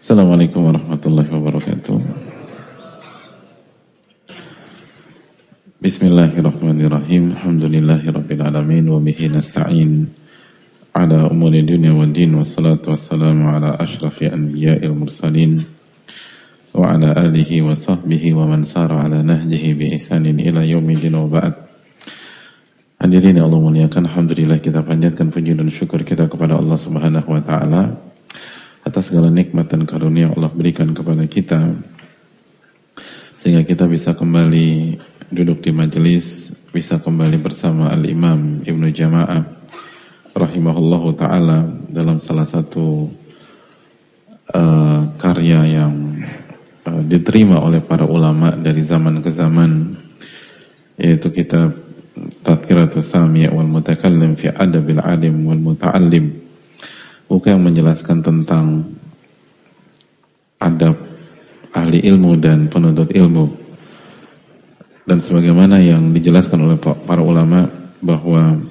Assalamualaikum warahmatullahi wabarakatuh. Bismillahirrahmanirrahim. Alhamdulillahirabbil alamin wa bihi nasta'in ala umuri dunya waddin, wassalatu wassalamu ala asyrafil anbiya'il mursalin wa ala alihi wa sahbihi wa man sara ala nahjihi bi ihsanin ila yaumil wa ba'd. Hadirin yang Allah muliakan, alhamdulillah kita panjatkan puji dan syukur kita kepada Allah Subhanahu wa taala atas segala nikmat dan karunia yang Allah berikan kepada kita sehingga kita bisa kembali duduk di majelis, bisa kembali bersama Al-Imam Ibnu Jama'ah rahimahullahu ta'ala dalam salah satu karya yang diterima oleh para ulama dari zaman ke zaman, yaitu kitab Tadhkiratus Sami' wal Mutakallim fi Adabil Alim wal Muta'allim, buku yang menjelaskan tentang adab ahli ilmu dan penuntut ilmu. Dan sebagaimana yang dijelaskan oleh para ulama bahwa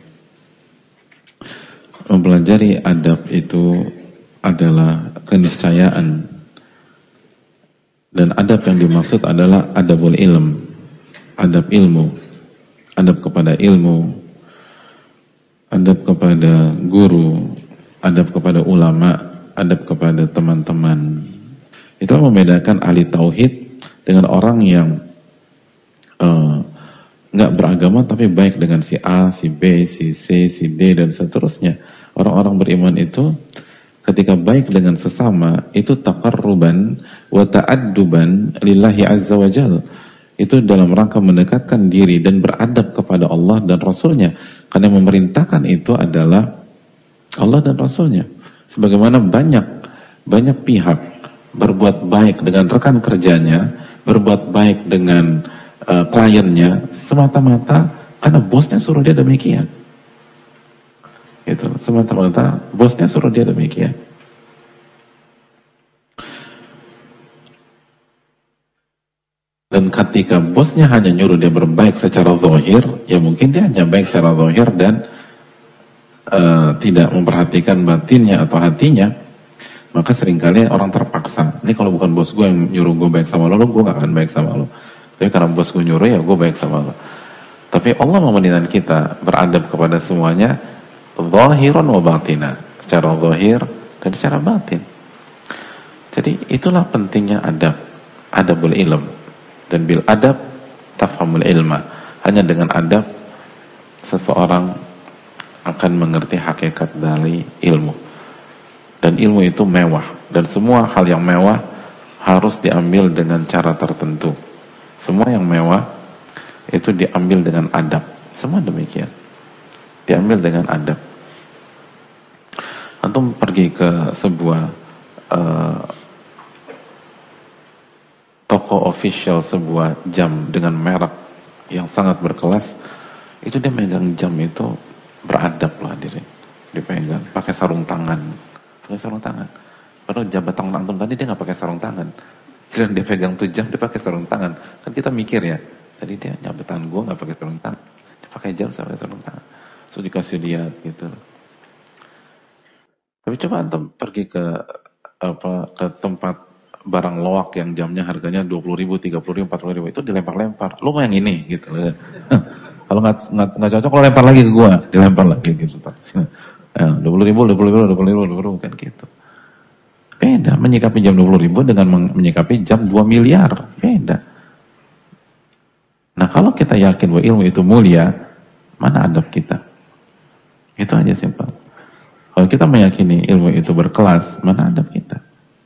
mempelajari adab itu adalah keniscayaan, dan adab yang dimaksud adalah adabul ilm, adab ilmu, adab kepada ilmu, adab kepada guru, adab kepada ulama, adab kepada teman-teman. Itu membedakan ahli tauhid dengan orang yang nggak beragama tapi baik dengan si A, si B, si C, si D dan seterusnya. Orang-orang beriman itu ketika baik dengan sesama itu taqarruban wa ta'adduban lillahi azza wa jalla. Itu dalam rangka mendekatkan diri dan beradab kepada Allah dan Rasulnya, karena yang memerintahkan itu adalah Allah dan Rasulnya. Sebagaimana banyak pihak berbuat baik dengan rekan kerjanya, berbuat baik dengan kliennya semata-mata karena bosnya suruh dia demikian. Gitu, semata-mata bosnya suruh dia demikian. Dan ketika bosnya hanya nyuruh dia berbaik secara zahir, ya mungkin dia hanya baik secara zahir dan tidak memperhatikan batinnya atau hatinya, maka seringkali orang terpaksa. Ini kalau bukan bos gue yang nyuruh gue baik sama lo, gue gak akan baik sama lo. Tapi karena bos gue nyuruh, ya gue baik sama lo. Tapi Allah memerintahkan kita beradab kepada semuanya, zahiran wa batina, secara zahir dan secara batin. Jadi itulah pentingnya adab, adabul ilm. Dan bil adab tafhamul ilma. Hanya dengan adab seseorang akan mengerti hakikat dari ilmu. Dan ilmu itu mewah, dan semua hal yang mewah harus diambil dengan cara tertentu. Semua yang mewah itu diambil dengan adab. Semua demikian, diambil dengan adab. Antum pergi ke sebuah toko official, sebuah jam dengan merek yang sangat berkelas, itu dia megang jam itu beradab loh hadirin. Dipegang, pakai sarung tangan. Pakai sarung tangan. Padahal jabatan antum tadi dia nggak pakai sarung tangan. Dan dia pegang tuh jam, dia pakai sarung tangan. Kan kita mikir ya, tadi dia jabatan gua nggak pakai sarung tangan. Dia pakai jam sama pakai sarung tangan. So dikasih lihat gitu. Tapi coba antum pergi ke tempat barang loak yang jamnya harganya 20.000, 30.000, 40.000, itu dilempar-lempar. Lu mau yang ini gitu loh. Kalau nggak cocok, lo lempar lagi ke gua, dilempar lagi gitu. 20.000 kan gitu. Beda menyikapi jam 20.000 dengan menyikapi jam 2 miliar, beda. Nah, kalau kita yakin bahwa ilmu itu mulia, mana adab kita? Itu aja simpel. Kalau kita meyakini ilmu itu berkelas, mana adab kita?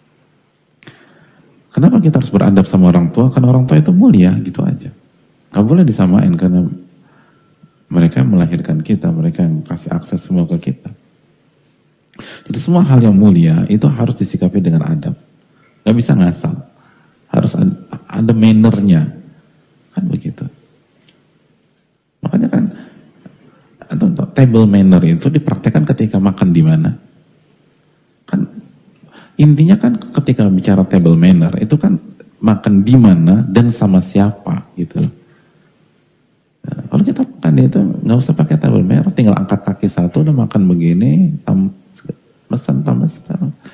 Kenapa kita harus beradab sama orang tua? Karena orang tua itu mulia, gitu aja. Gak boleh disamain karena mereka yang melahirkan kita, mereka yang kasih akses semua ke kita. Jadi semua hal yang mulia itu harus disikapi dengan adab. Gak bisa ngasal. Harus ada mannernya. Kan begitu. Makanya kan table manner itu dipraktekkan ketika makan di mana. Kan intinya kan ketika bicara table manner itu kan makan di mana dan sama siapa gitu. Nah, kalau kita makan itu nggak usah pakai table manner, tinggal angkat kaki satu udah makan begini, pesan tambah sekarang.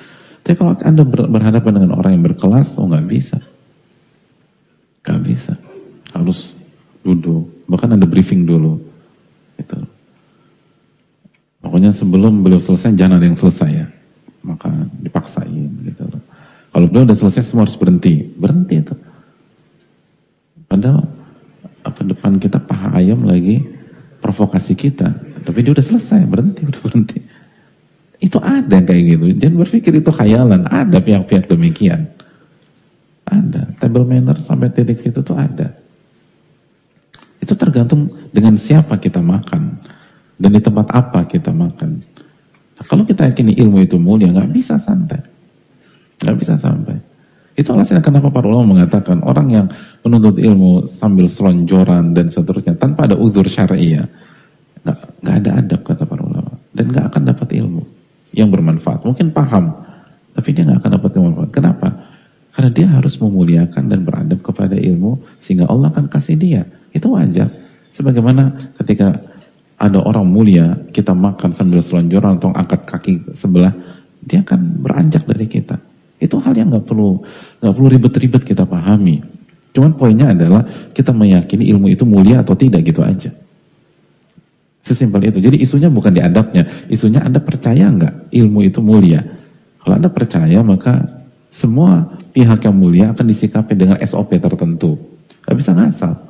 Tapi kalau Anda berhadapan dengan orang yang berkelas, nggak bisa. Nggak bisa. Harus duduk. Bahkan ada briefing dulu. Gitu. Pokoknya sebelum beliau selesai, jangan ada yang selesai ya. Maka dipaksain gitu. Kalau beliau udah selesai, semua harus berhenti. Berhenti itu. Padahal depan kita paha ayam lagi provokasi kita. Tapi dia udah selesai, berhenti. Itu ada kayak gitu. Jangan berpikir itu khayalan. Ada pihak-pihak demikian. Ada. Table manner sampai titik situ tuh ada. Itu tergantung dengan siapa kita makan. Dan di tempat apa kita makan. Nah, kalau kita yakini ilmu itu mulia, nggak bisa santai. Nggak bisa sampai. Itu alasannya kenapa para ulama mengatakan orang yang menuntut ilmu sambil selonjoran dan seterusnya tanpa ada uzur syar'i, nggak ada adab, kata para ulama, dan nggak akan dapat ilmu yang bermanfaat. Mungkin paham, tapi dia nggak akan dapat ilmu bermanfaat. Kenapa? Karena dia harus memuliakan dan beradab kepada ilmu sehingga Allah akan kasih dia. Itu wajar. Sebagaimana ketika ada orang mulia, kita makan sambil selonjoran atau angkat kaki sebelah, dia akan beranjak dari kita. Itu hal yang nggak perlu ribet-ribet kita pahami. Cuman poinnya adalah kita meyakini ilmu itu mulia atau tidak, gitu aja. Sesimpel itu. Jadi isunya bukan di adabnya, isunya Anda percaya nggak ilmu itu mulia. Kalau Anda percaya, maka semua pihak yang mulia akan disikapi dengan SOP tertentu. Nggak bisa ngasal.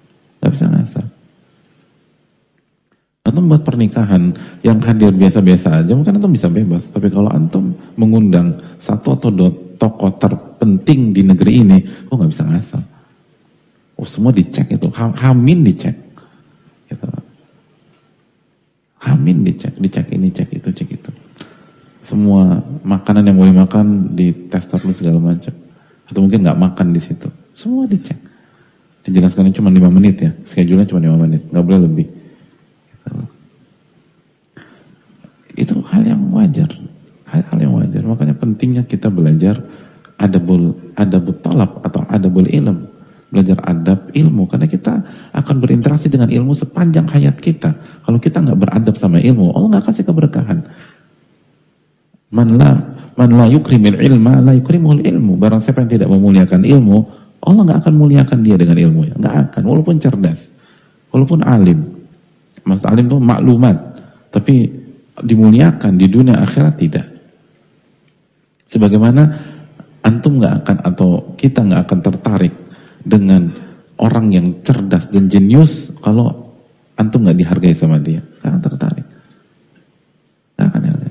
Antum buat pernikahan yang hadir biasa-biasa aja, mungkin antum bisa bebas. Tapi kalau antum mengundang satu atau dua tokoh terpenting di negeri ini, nggak bisa ngasal. Semua dicek itu, Hamin dicek. Gitu. Hamin dicek ini, cek itu. Semua makanan yang boleh makan dites dulu segala macam. Atau mungkin nggak makan di situ. Semua dicek. Dijelaskannya cuma 5 menit ya, schedule-nya cuma 5 menit, nggak boleh lebih. Itu hal yang wajar. Makanya pentingnya kita belajar adabul talab atau adabul ilm. Belajar adab ilmu, karena kita akan berinteraksi dengan ilmu sepanjang hayat kita. Kalau kita nggak beradab sama ilmu, Allah nggak kasih keberkahan. Man la yukrimil ilma la yukrimul ilmu. Barang siapa yang tidak memuliakan ilmu, Allah nggak akan muliakan dia dengan ilmunya. Nggak akan, walaupun cerdas, walaupun alim. Maksud alim itu maklumat, tapi dimuliakan di dunia akhirat tidak. Sebagaimana antum nggak akan atau kita nggak akan tertarik dengan orang yang cerdas dan jenius kalau antum nggak dihargai sama dia, nggak akan tertarik, nggak akan tertarik.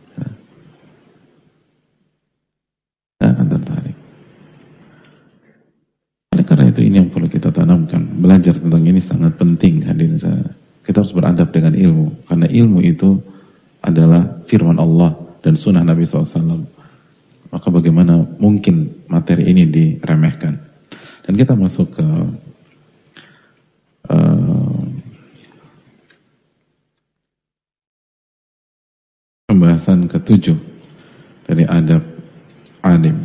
Oleh karena itu ini yang perlu kita tanamkan. Belajar tentang ini sangat penting, hadirin saya. Kita harus beradab dengan ilmu, karena ilmu itu adalah firman Allah dan sunnah Nabi SAW. Maka bagaimana mungkin materi ini diremehkan? Dan kita masuk ke pembahasan ke-7 dari adab alim.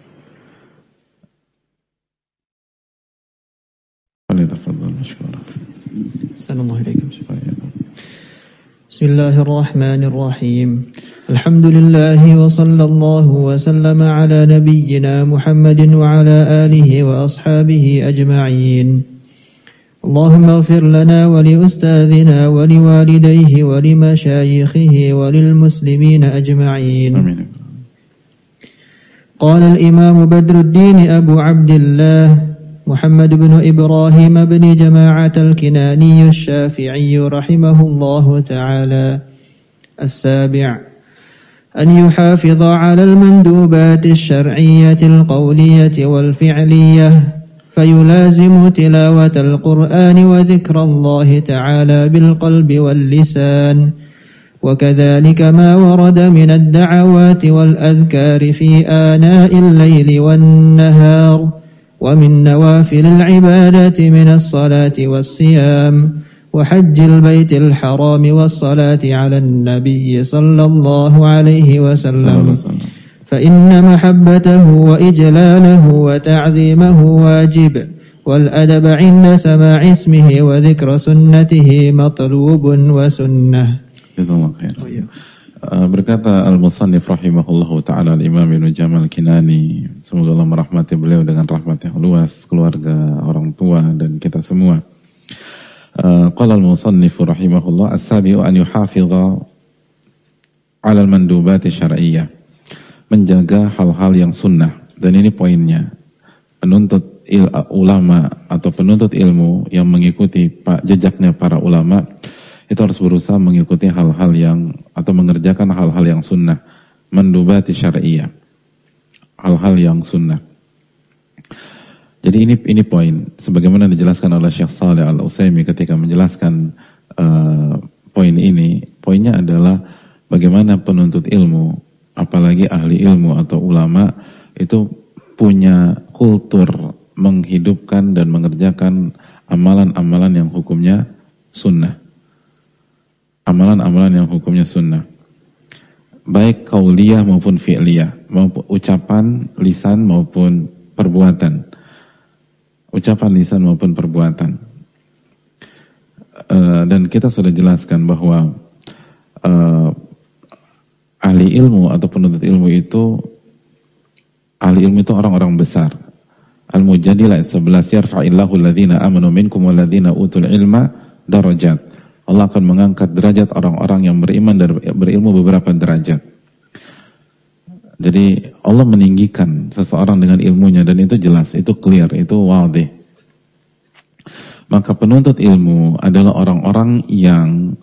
Assalamualaikum. Bismillahirrahmanirrahim. Alhamdulillahi wa sallallahu wa sallama ala nabiyyina Muhammadin wa ala alihi wa ashabihi ajma'in. Allahumma ighfir lana wa li ustadhina wa li walidayhi wa li mashayikhihi wa lil muslimina ajma'in. Amin. Qala al-imam Badruddin Abu Abdullah محمد بن إبراهيم بن جماعة الكناني الشافعي رحمه الله تعالى: 7. أن يحافظ على المندوبات الشرعية القولية والفعلية فيلازم تلاوة القرآن وذكر الله تعالى بالقلب واللسان، وكذلك ما ورد من الدعوات والأذكار في آناء الليل والنهار ومن نوافل العبادات من الصلاة والصيام وحج البيت الحرام والصلاة على النبي صلى الله عليه وسلم، فإن محبته وإجلاله وتعظيمه واجب، والأدب عند سماع اسمه وذكر سنته مطلوب وسنة. Jazakallahu khairan. Berkata al-musannif rahimahullahu ta'ala al-imam Ibnu Jamal Kinani, semoga Allah merahmati beliau dengan rahmat yang luas, keluarga, orang tua dan kita semua. Qala al-musannif rahimahullah as-sabi'u an yuhafidha 'ala al-mandubati syar'iyyah, menjaga hal-hal yang sunnah. Dan ini poinnya, penuntut ulama atau penuntut ilmu yang mengikuti jejaknya para ulama itu harus berusaha mengikuti hal-hal yang atau mengerjakan hal-hal yang sunnah, mandubati syar'iyyah, hal-hal yang sunnah. Jadi ini poin, sebagaimana dijelaskan oleh Syekh Shalih Al-Utsaimin ketika menjelaskan poin ini. Poinnya adalah bagaimana penuntut ilmu, apalagi ahli ilmu atau ulama, itu punya kultur menghidupkan dan mengerjakan amalan-amalan yang hukumnya sunnah. Amalan-amalan yang hukumnya sunnah, baik qauliyah maupun fi'liyah, maupun ucapan lisan maupun perbuatan, ucapan lisan maupun perbuatan. Dan kita sudah jelaskan bahwa ahli ilmu atau penuntut ilmu itu, ahli ilmu itu orang-orang besar. Al-Mujadilah 11, yarfa'illahu alladhina amanu minkum walladhina utul ilma darajat. Allah akan mengangkat derajat orang-orang yang beriman dan berilmu beberapa derajat. Jadi Allah meninggikan seseorang dengan ilmunya, dan itu jelas, itu clear, itu wadih. Maka penuntut ilmu adalah orang-orang yang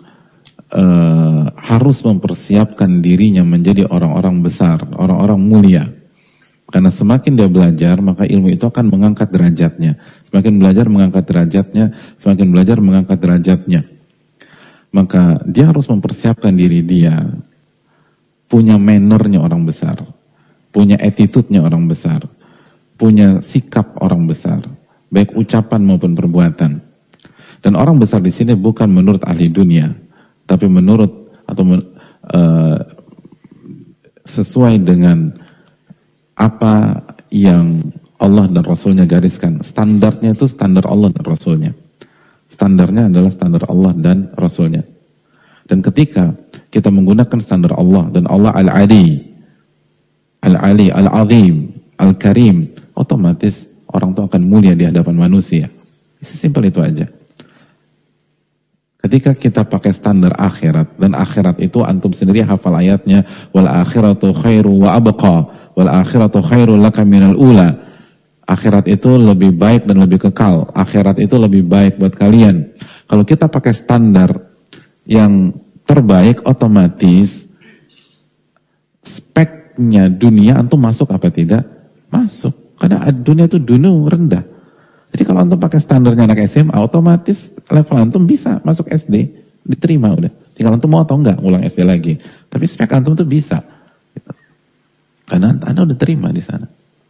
harus mempersiapkan dirinya menjadi orang-orang besar, orang-orang mulia. Karena semakin dia belajar, maka ilmu itu akan mengangkat derajatnya. Semakin belajar mengangkat derajatnya, semakin belajar mengangkat derajatnya. Maka dia harus mempersiapkan diri dia, punya mannernya orang besar, punya attitude-nya orang besar, punya sikap orang besar, baik ucapan maupun perbuatan. Dan orang besar di sini bukan menurut ahli dunia, tapi menurut atau sesuai dengan apa yang Allah dan Rasulnya gariskan. Standarnya itu standar Allah dan Rasulnya. Standarnya adalah standar Allah dan Rasulnya. Dan ketika kita menggunakan standar Allah, dan Allah Al-Ali, Al-Ali, Al-Azim, Al-Karim, otomatis orang itu akan mulia di hadapan manusia. Sesimpel itu aja. Ketika kita pakai standar akhirat, dan akhirat itu antum sendiri hafal ayatnya, wal akhiratu khairu wa abqa, wal akhiratu khairu laka minal ula. Akhirat itu lebih baik dan lebih kekal. Akhirat itu lebih baik buat kalian. Kalau kita pakai standar yang terbaik, otomatis speknya dunia antum masuk apa tidak? Masuk. Karena dunia itu dunia rendah. Jadi kalau antum pakai standarnya anak SMA, otomatis level antum bisa masuk SD, diterima udah. Tinggal antum mau atau enggak ulang SD lagi. Tapi spek antum tuh bisa. Karena Anda udah terima di sana.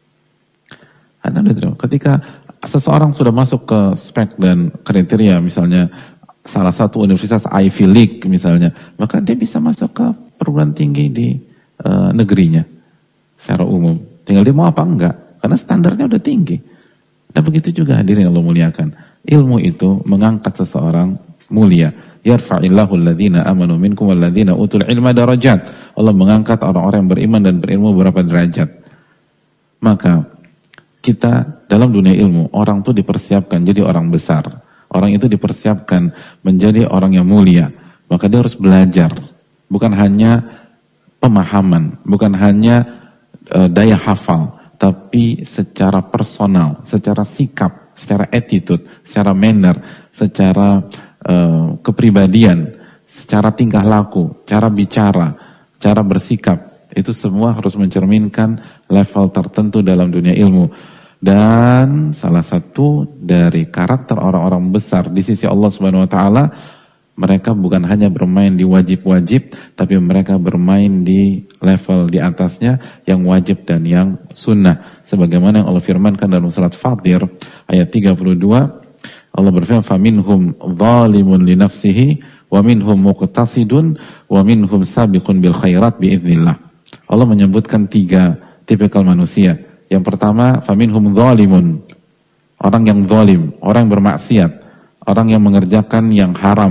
Ketika seseorang sudah masuk ke spek dan kriteria, misalnya salah satu universitas Ivy League misalnya, maka dia bisa masuk ke perguruan tinggi di negerinya secara umum. Tinggal dia mau apa enggak, karena standarnya udah tinggi. Dan begitu juga hadirin Allah muliakan, ilmu itu mengangkat seseorang mulia. Yarfa'illahu alladhina amanu minkum walladhina utul ilma darajat. Allah mengangkat orang-orang yang beriman dan berilmu beberapa derajat. Maka kita dalam dunia ilmu, orang itu dipersiapkan jadi orang besar. Orang itu dipersiapkan menjadi orang yang mulia. Maka dia harus belajar. Bukan hanya pemahaman, bukan hanya daya hafal, tapi secara personal, secara sikap, secara attitude, secara manner, secara kepribadian, secara tingkah laku, cara bicara, cara bersikap. Itu semua harus mencerminkan level tertentu dalam dunia ilmu. Dan salah satu dari karakter orang-orang besar di sisi Allah Subhanahu wa taala, mereka bukan hanya bermain di wajib-wajib, tapi mereka bermain di level di atasnya, yang wajib dan yang sunnah. Sebagaimana yang Allah firmankan dalam surat Fatir ayat 32, Allah berfirman, "Faminhum zalimun li nafsihi wa minhum muqtasidun wa minhum sabiqun bil khairat biidznillah." Allah menyebutkan 3 tipikal manusia. Yang pertama, faminhum zalimun, orang yang zalim, orang yang bermaksiat, orang yang mengerjakan yang haram,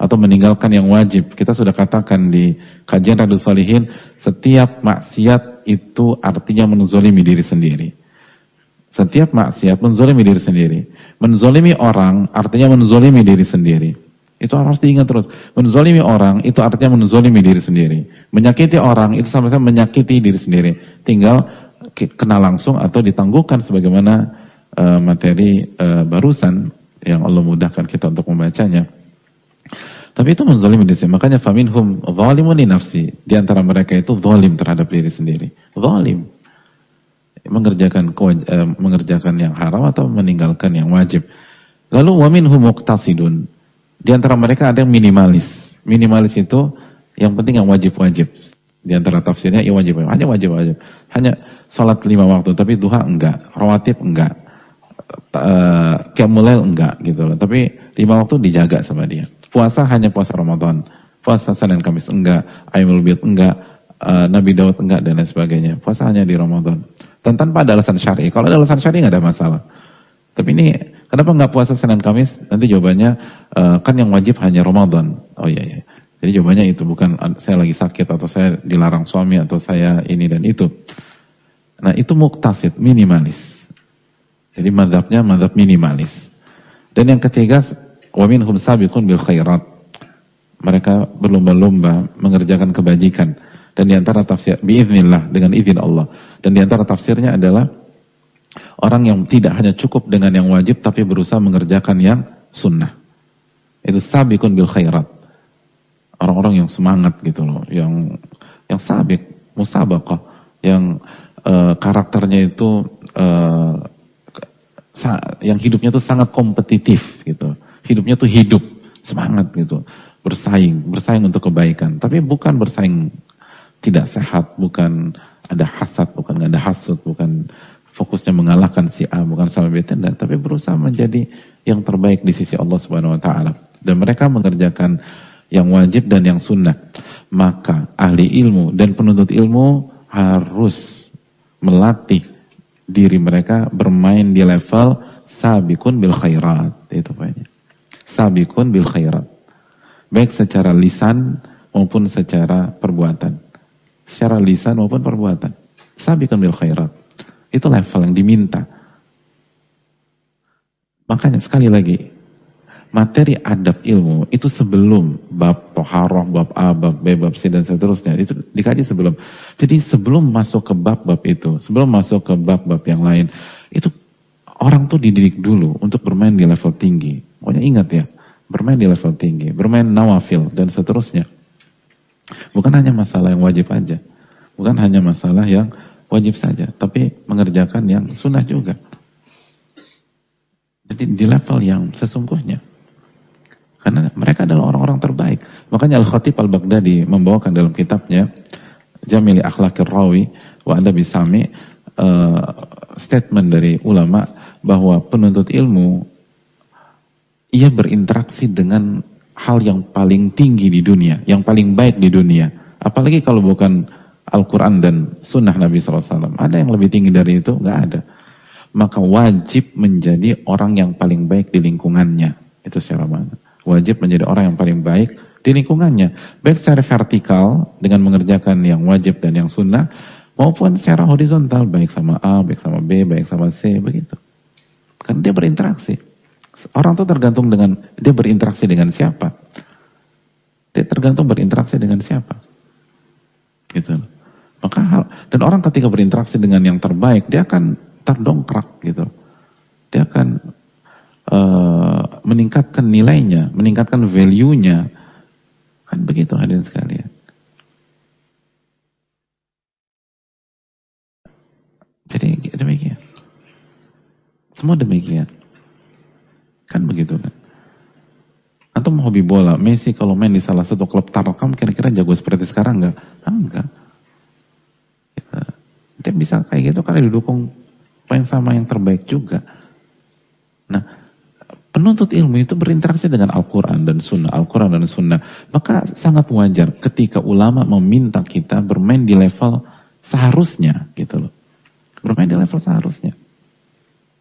atau meninggalkan yang wajib. Kita sudah katakan di kajian Riyadhus Shalihin, setiap maksiat itu artinya menzolimi diri sendiri. Setiap maksiat menzolimi diri sendiri. Menzolimi orang artinya menzolimi diri sendiri. Itu harus diingat terus. Menzolimi orang itu artinya menzolimi diri sendiri. Menyakiti orang itu sama-sama menyakiti diri sendiri. Tinggal kena langsung atau ditangguhkan sebagaimana materi barusan yang Allah mudahkan kita untuk membacanya. Tapi itu menzolimi diri sendiri. Makanya faminhum zalimun li nafsi. Di antara mereka itu zalim terhadap diri sendiri. Zalim. Mengerjakan yang haram atau meninggalkan yang wajib. Lalu wa minhum muqtasidun. Di antara mereka ada yang minimalis. Minimalis itu yang penting yang wajib-wajib. Di antara tafsirnya ya wajib, hanya wajib-wajib. Hanya salat 5 waktu, tapi duha enggak, rawatib enggak, qiyamul lail enggak gitu loh. Tapi 5 waktu dijaga sama dia. Puasa hanya puasa Ramadan. Puasa Senin Kamis enggak, Ayyamul Bid enggak, Nabi Daud enggak dan lain sebagainya. Puasa hanya di Ramadan. Dan tanpa ada alasan syar'i. Kalau ada alasan syar'i enggak ada masalah. Tapi ini kenapa enggak puasa Senin Kamis? Nanti jawabannya kan yang wajib hanya Ramadan. Oh iya. Jadi jawabannya itu bukan saya lagi sakit atau saya dilarang suami atau saya ini dan itu. Nah itu muqtasid, minimalis. Jadi mazhabnya mazhab minimalis. Dan yang ketiga, wa minhum sabiqun bil khairat. Mereka berlomba-lomba mengerjakan kebajikan. Dan di antara tafsir biiznillah, dengan izin Allah. Dan di antara tafsirnya adalah orang yang tidak hanya cukup dengan yang wajib tapi berusaha mengerjakan yang sunnah. Itu sabiqun bil khairat. Orang-orang yang semangat gitu loh, yang sabiq, musabaqah, yang karakternya itu yang hidupnya itu sangat kompetitif gitu. Hidupnya tuh hidup, semangat gitu. Bersaing untuk kebaikan. Tapi bukan bersaing tidak sehat, bukan ada hasad, bukan ada hasud, bukan fokusnya mengalahkan si A, bukan sama B, tidak, tapi berusaha menjadi yang terbaik di sisi Allah Subhanahu wa taala. Dan mereka mengerjakan yang wajib dan yang sunnah. Maka ahli ilmu dan penuntut ilmu harus melatih diri mereka bermain di level sabiqun bil khairat. Itu poinnya. Sabiqun bil khairat. Baik secara lisan maupun secara perbuatan. Secara lisan maupun perbuatan. Sabiqun bil khairat. Itu level yang diminta. Makanya sekali lagi, materi adab ilmu itu sebelum bab toharoh, bab A, bab B, bab C dan seterusnya itu dikaji sebelum. Jadi sebelum masuk ke bab-bab itu, sebelum masuk ke bab-bab yang lain, itu orang tuh dididik dulu untuk bermain di level tinggi. Pokoknya ingat ya, bermain di level tinggi, bermain nawafil dan seterusnya. Bukan hanya masalah yang wajib aja, bukan hanya masalah yang wajib saja, tapi mengerjakan yang sunnah juga. Jadi di level yang sesungguhnya. Karena mereka adalah orang-orang terbaik. Makanya Al-Khatib Al-Baghdadi membawakan dalam kitabnya Jamili Akhlaqir Rawi wa Adabi Sami statement dari ulama bahwa penuntut ilmu ia berinteraksi dengan hal yang paling tinggi di dunia, yang paling baik di dunia. Apalagi kalau bukan Al-Quran dan Sunnah Nabi SAW. Ada yang lebih tinggi dari itu? Nggak ada. Maka wajib menjadi orang yang paling baik di lingkungannya. Itu secara mana? Wajib menjadi orang yang paling baik di lingkungannya. Baik secara vertikal dengan mengerjakan yang wajib dan yang sunnah, maupun secara horizontal, baik sama A, baik sama B, baik sama C, begitu. Kan dia berinteraksi. Orang itu tergantung dengan dia berinteraksi dengan siapa. Dia tergantung berinteraksi dengan siapa. Gitu. Maka dan orang ketika berinteraksi dengan yang terbaik, dia akan terdongkrak gitu. Dia akan meningkatkan nilainya, meningkatkan value-nya. Kan begitu hadirin sekalian. Jadi demikian. Semua demikian. Kan begitu kan. Antum hobi bola, Messi kalau main di salah satu klub Tarkam kira-kira jago seperti sekarang enggak? Enggak. Dia bisa kayak gitu karena didukung yang sama yang terbaik juga. Nah, penuntut ilmu itu berinteraksi dengan Al-Quran dan Sunnah, Al-Quran dan Sunnah. Maka sangat wajar ketika ulama meminta kita bermain di level seharusnya, gitu loh. Bermain di level seharusnya.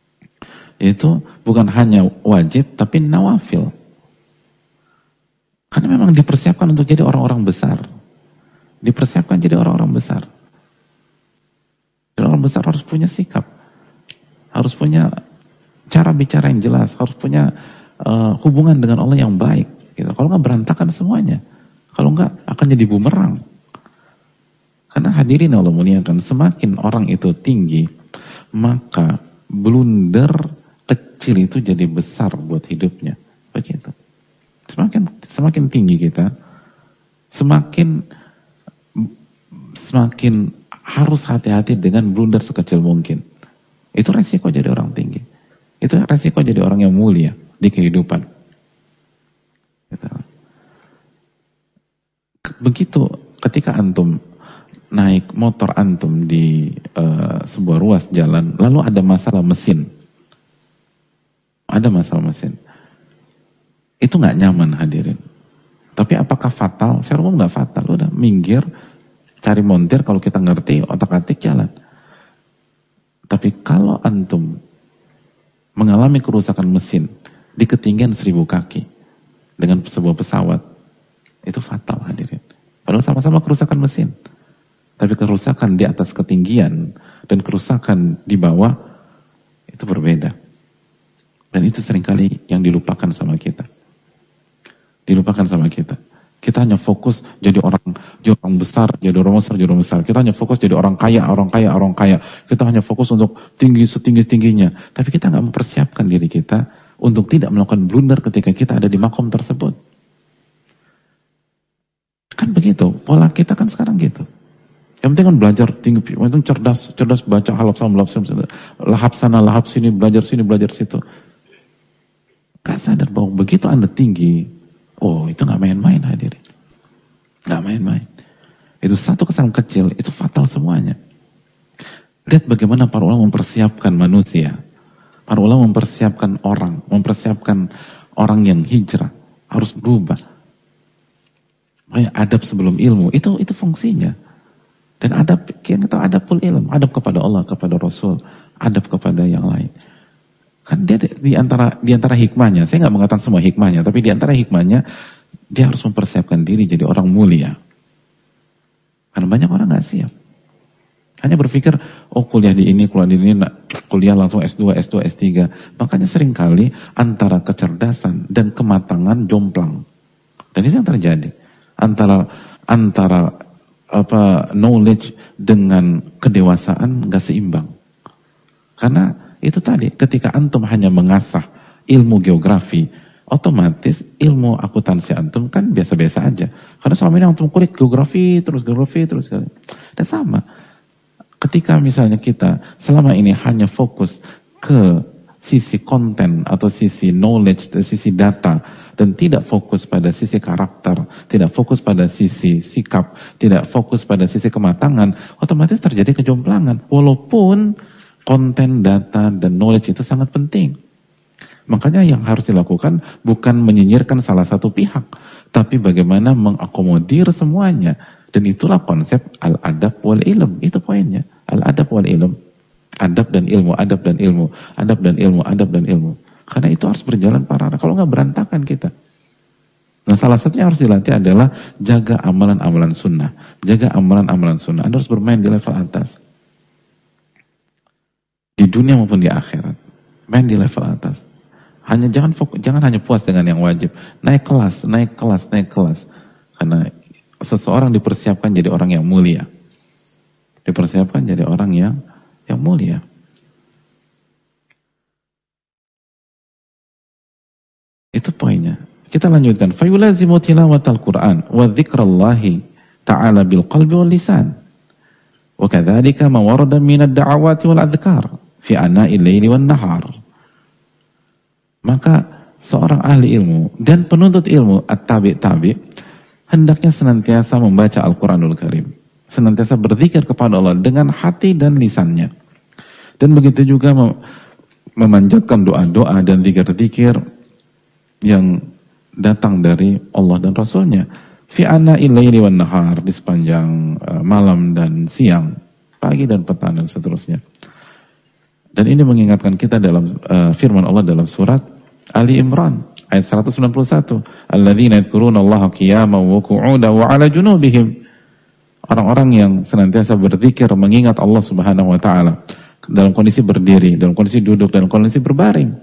Itu bukan hanya wajib, tapi nawafil. Karena memang dipersiapkan untuk jadi orang-orang besar. Dipersiapkan jadi orang-orang besar. Dan orang besar harus punya sikap. Harus punya cara bicara yang jelas. Harus punya hubungan dengan Allah yang baik. Gitu. Kalau nggak berantakan semuanya. Kalau nggak akan jadi bumerang. Karena hadirin Allah muliakan, semakin orang itu tinggi, maka blunder kecil itu jadi besar buat hidupnya. Begitu. Semakin tinggi kita, semakin harus hati-hati dengan blunder sekecil mungkin. Itu resiko jadi orang tinggi. Itu resiko jadi orang yang mulia di kehidupan. Begitu ketika antum naik motor antum di sebuah ruas jalan, lalu ada masalah mesin. Ada masalah mesin. Itu nggak nyaman hadirin. Tapi apakah fatal? Secara umum nggak fatal. Udah minggir, cari montir, kalau kita ngerti otak-atik jalan. Tapi kalau antum mengalami kerusakan mesin di ketinggian 1000 kaki dengan sebuah pesawat, itu fatal hadirin. Padahal sama-sama kerusakan mesin. Tapi kerusakan di atas ketinggian dan kerusakan di bawah itu berbeda. Dan itu seringkali yang dilupakan sama kita. Dilupakan sama kita. Kita hanya fokus jadi orang besar. Kita hanya fokus jadi orang kaya. Kita hanya fokus untuk setinggi-tingginya. Tapi kita nggak mempersiapkan diri kita untuk tidak melakukan blunder ketika kita ada di makom tersebut. Kan begitu. Pola kita kan sekarang gitu. Yang penting kan belajar tinggi, itu cerdas baca lahap sana, lahap sini, belajar situ. Gak sadar bahwa begitu Anda tinggi, itu gak main-main hadirin. Gak main-main. Itu satu kesalahan kecil, itu fatal semuanya. Lihat bagaimana para ulama mempersiapkan manusia. Para ulama mempersiapkan orang yang hijrah, harus berubah. Makanya adab sebelum ilmu, itu fungsinya. Dan adab, kita adabul ilm, adab kepada Allah, kepada Rasul, adab kepada yang lain. Kan dia di antara hikmahnya, saya nggak mengatakan semua hikmahnya, tapi di antara hikmahnya, dia harus mempersiapkan diri jadi orang mulia. Karena banyak orang nggak siap. Hanya berpikir, kuliah di ini, kuliah langsung S2, S3. Makanya seringkali antara kecerdasan dan kematangan jomplang. Dan itu yang terjadi. Antara knowledge dengan kedewasaan gak seimbang. Karena itu tadi, ketika antum hanya mengasah ilmu geografi, otomatis ilmu akuntansi antum kan biasa-biasa aja. Karena selama ini antum kulik geografi terus. Dan sama, ketika misalnya kita selama ini hanya fokus ke sisi konten atau sisi knowledge, sisi data, dan tidak fokus pada sisi karakter, tidak fokus pada sisi sikap, tidak fokus pada sisi kematangan, otomatis terjadi kejomplangan. Walaupun konten, data, dan knowledge itu sangat penting. Makanya yang harus dilakukan bukan menyinyirkan salah satu pihak, tapi bagaimana mengakomodir semuanya. Dan itulah konsep al-adab wal ilm, itu poinnya. Al-adab wal ilm. Adab dan ilmu, adab dan ilmu, adab dan ilmu, adab dan ilmu. Karena itu harus berjalan paralel. Kalau nggak berantakan kita. Nah, salah satu yang harus dilatih adalah jaga amalan-amalan sunnah. Jaga amalan-amalan sunnah. Anda harus bermain di level atas. Di dunia maupun di akhirat. Main di level atas. Jangan hanya puas dengan yang wajib. Naik kelas. Karena seseorang dipersiapkan jadi orang yang mulia. Dipersiapkan jadi orang yang mulia. Itu poinnya. Kita lanjutkan. Fayulazimu tilawatal Qur'an wa dzikrallahi ta'ala bil qalbi wal lisan. Wa kadzalika ma warada min ad-da'awati wal adhkar fi ana'il laili wan nahar. Maka seorang ahli ilmu dan penuntut ilmu at-tabi' hendaknya senantiasa membaca Al-Qur'anul Karim. Senantiasa berzikir kepada Allah dengan hati dan lisannya. Dan begitu juga memanjatkan doa-doa dan zikir-zikir yang datang dari Allah dan Rasulnya. Fi ana'il laili wan nahar, di sepanjang malam dan siang, pagi dan petang dan seterusnya. Dan ini mengingatkan kita dalam firman Allah dalam surat Ali Imran ayat 191. Alladzina yadhkurunallaha qiyaman wa qu'udan wa 'ala junubihim. Orang-orang yang senantiasa berzikir, mengingat Allah Subhanahu wa taala dalam kondisi berdiri, dalam kondisi duduk, dalam kondisi berbaring.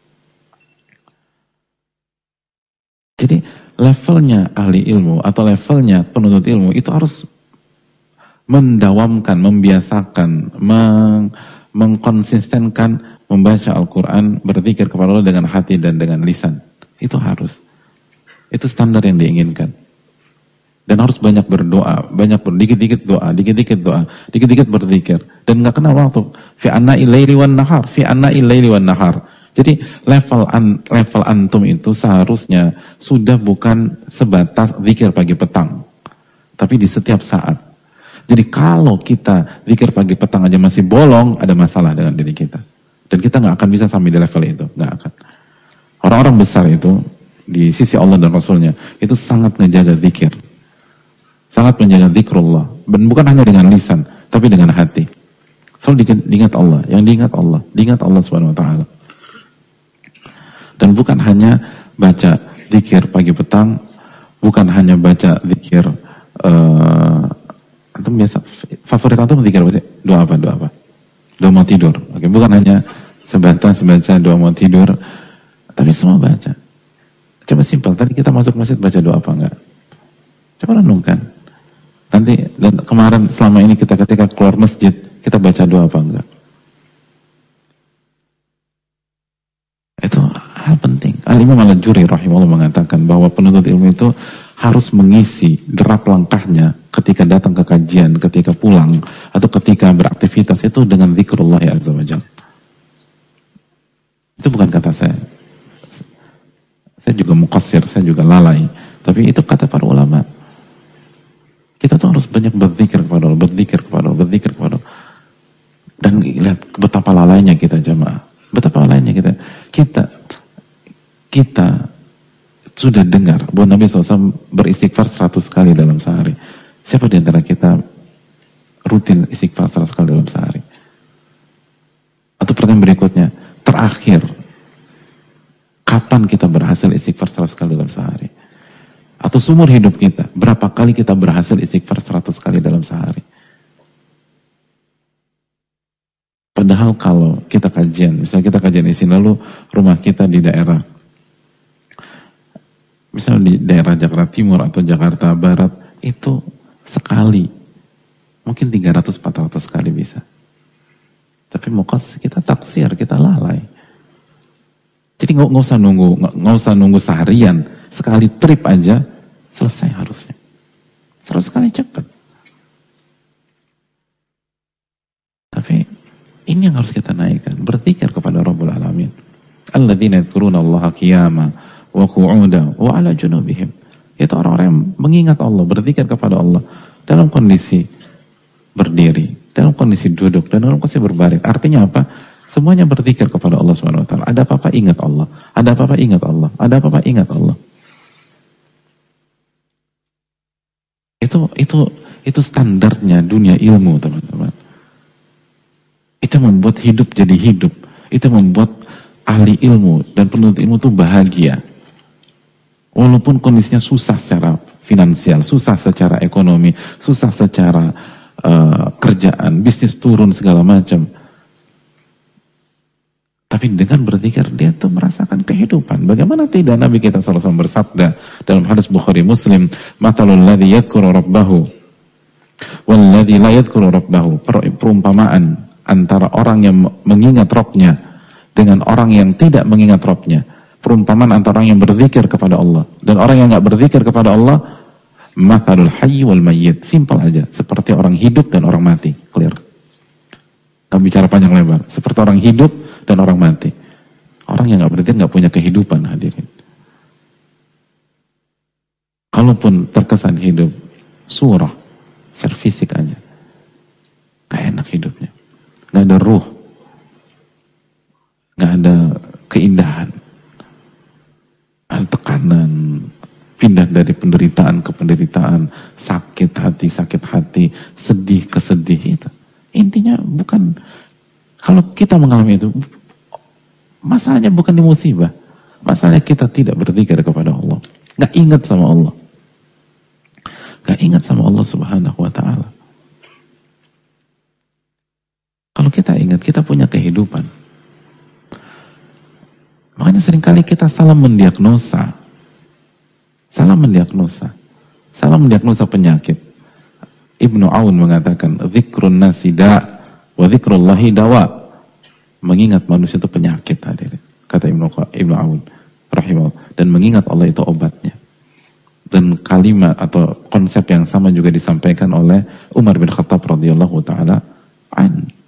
Jadi levelnya ahli ilmu atau levelnya penuntut ilmu itu harus mendawamkan, membiasakan, mengkonsistenkan membaca Al-Quran, berzikir kepada Allah dengan hati dan dengan lisan. Itu harus. Itu standar yang diinginkan. Dan harus banyak berdoa, dikit-dikit doa, dikit-dikit berzikir. Dan gak kenal waktu. Fi anna'il laili wan nahar, fi anna'il laili wan nahar. Jadi level antum itu seharusnya sudah bukan sebatas zikir pagi petang, tapi di setiap saat. Jadi kalau kita zikir pagi petang aja masih bolong, ada masalah dengan diri kita. Dan kita nggak akan bisa sampai di level itu, nggak akan. Orang-orang besar itu di sisi Allah dan Rasulnya itu sangat ngejaga zikir, sangat menjaga zikrullah. Dan bukan hanya dengan lisan, tapi dengan hati. Selalu diingat Allah, yang diingat Allah Subhanahu Wa Taala. Dan bukan hanya baca zikir pagi petang, bukan hanya baca zikir. Antum biasa favorit antum zikir apa sih? Doa apa? Doa mau tidur. Oke, bukan hanya sebatas baca doa mau tidur, tapi semua baca. Coba simpel. Tadi kita masuk masjid baca doa apa enggak? Coba renungkan. Nanti dan kemarin selama ini kita ketika keluar masjid kita baca doa apa enggak? Itu hal penting. Al-Imam Al-Juri rahimahullah mengatakan bahwa penuntut ilmu itu harus mengisi derap langkahnya ketika datang ke kajian, ketika pulang, atau ketika beraktivitas itu dengan zikrullah ya azza wa jalla. Itu bukan kata saya. Saya juga muqassir, saya juga lalai. Tapi itu kata para ulama. Kita tuh harus banyak berzikir kepada Allah, berzikir kepada Allah. Dan lihat betapa lalainya kita jamaah. Betapa lalainya kita sudah dengar bahwa Nabi SAW beristighfar 100 kali dalam sehari. Siapa di antara kita rutin istighfar 100 kali dalam sehari? Atau pertanyaan berikutnya, terakhir, kapan kita berhasil istighfar 100 kali dalam sehari? Atau seumur hidup kita, berapa kali kita berhasil istighfar 100 kali dalam sehari? Padahal kalau kita kajian, misalnya kita kajian di sini, lalu rumah kita di daerah, misalnya di daerah Jakarta Timur atau Jakarta Barat, itu sekali, mungkin 300-400 kali bisa. Tapi kita taksir, kita lalai. Jadi nggak usah nunggu seharian, sekali trip aja selesai harusnya. 100 kali cepat. Tapi ini yang harus kita naikkan, berzikir kepada Rabbul Alamin. Alladzina yadhkurunallaha qiyaman wa qu'udan wa 'ala junubihim. Itu orang-orang yang mengingat Allah, berzikir kepada Allah dalam kondisi berdiri, dalam kondisi duduk, dan dalam kondisi berbaring. Artinya apa? Semuanya berzikir kepada Allah Subhanahu wa taala. Ada apa-apa ingat Allah. Ada apa-apa ingat Allah. Ada apa-apa ingat Allah. Itu standarnya dunia ilmu, teman-teman. Itu membuat hidup jadi hidup. Itu membuat ahli ilmu dan penuntut ilmu itu bahagia. Walaupun kondisinya susah secara finansial, susah secara ekonomi, susah secara kerjaan, bisnis turun segala macam. Tapi dengan berzikir dia tuh merasakan kehidupan. Bagaimana tidak Nabi kita SAW bersabda dalam hadis Bukhari Muslim, "Mathalul ladzi yadhkuru rabbahu wal ladzi la yadhkuru rabbahu." Perumpamaan antara orang yang mengingat Rabbnya dengan orang yang tidak mengingat Rabbnya. Perumpamaan antara orang yang berzikir kepada Allah dan orang yang enggak berzikir kepada Allah, mathalul hayy wal mayyit. Simpel aja, seperti orang hidup dan orang mati. Clear. Nggak bicara panjang lebar. Seperti orang hidup dan orang mati. Orang yang nggak berzikir nggak punya kehidupan, hadirin. Kalaupun terkesan hidup, surah, secara fisik aja, nggak enak hidupnya. Nggak ada ruh, nggak ada keindahan, ada tekanan, pindah dari penderitaan ke penderitaan, sakit hati, sedih ke sedih. Itu intinya bukan, kalau kita mengalami itu, masalahnya bukan di musibah, Masalahnya kita tidak berzikir kepada Allah, nggak ingat sama Allah, nggak ingat sama Allah Subhanahu wa Ta'ala. Kalau kita ingat, kita punya kehidupan. Makanya seringkali kita salah mendiagnosa penyakit. Ibnu Aun mengatakan, dzikrun nasi da' wa dzikrullahi dawa. Mengingat manusia itu penyakit, hadirin. Kata Ibnu Aun rahimahullah. Dan mengingat Allah itu obatnya. Dan kalimat atau konsep yang sama juga disampaikan oleh Umar bin Khattab radhiyallahu taala an.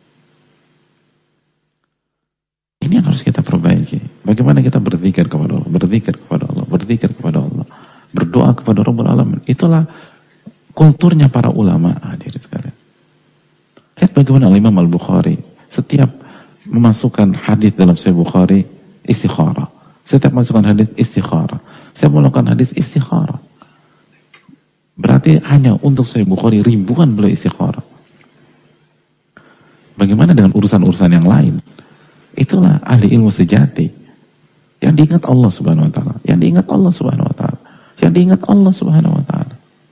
Ini yang harus kita perbaiki. Bagaimana kita berzikir kepada Allah, berzikir kepada Allah, berdoa kepada Rabbul Alamin. Itulah kulturnya para ulama, hadirin sekalian. Lihat bagaimana Imam Al-Bukhari setiap memasukkan hadis dalam Sahih Bukhari istikharah. Setiap masukkan hadis istikharah. Saya melakukan hadis istikharah. Berarti hanya untuk Sahih Bukhari ribuan beliau istikharah. Bagaimana dengan urusan-urusan yang lain? Itulah ahli ilmu sejati. Yang diingat Allah Subhanahu wa Ta'ala. Yang diingat Allah Subhanahu wa Ta'ala. Yang diingat Allah Subhanahu wa Ta'ala.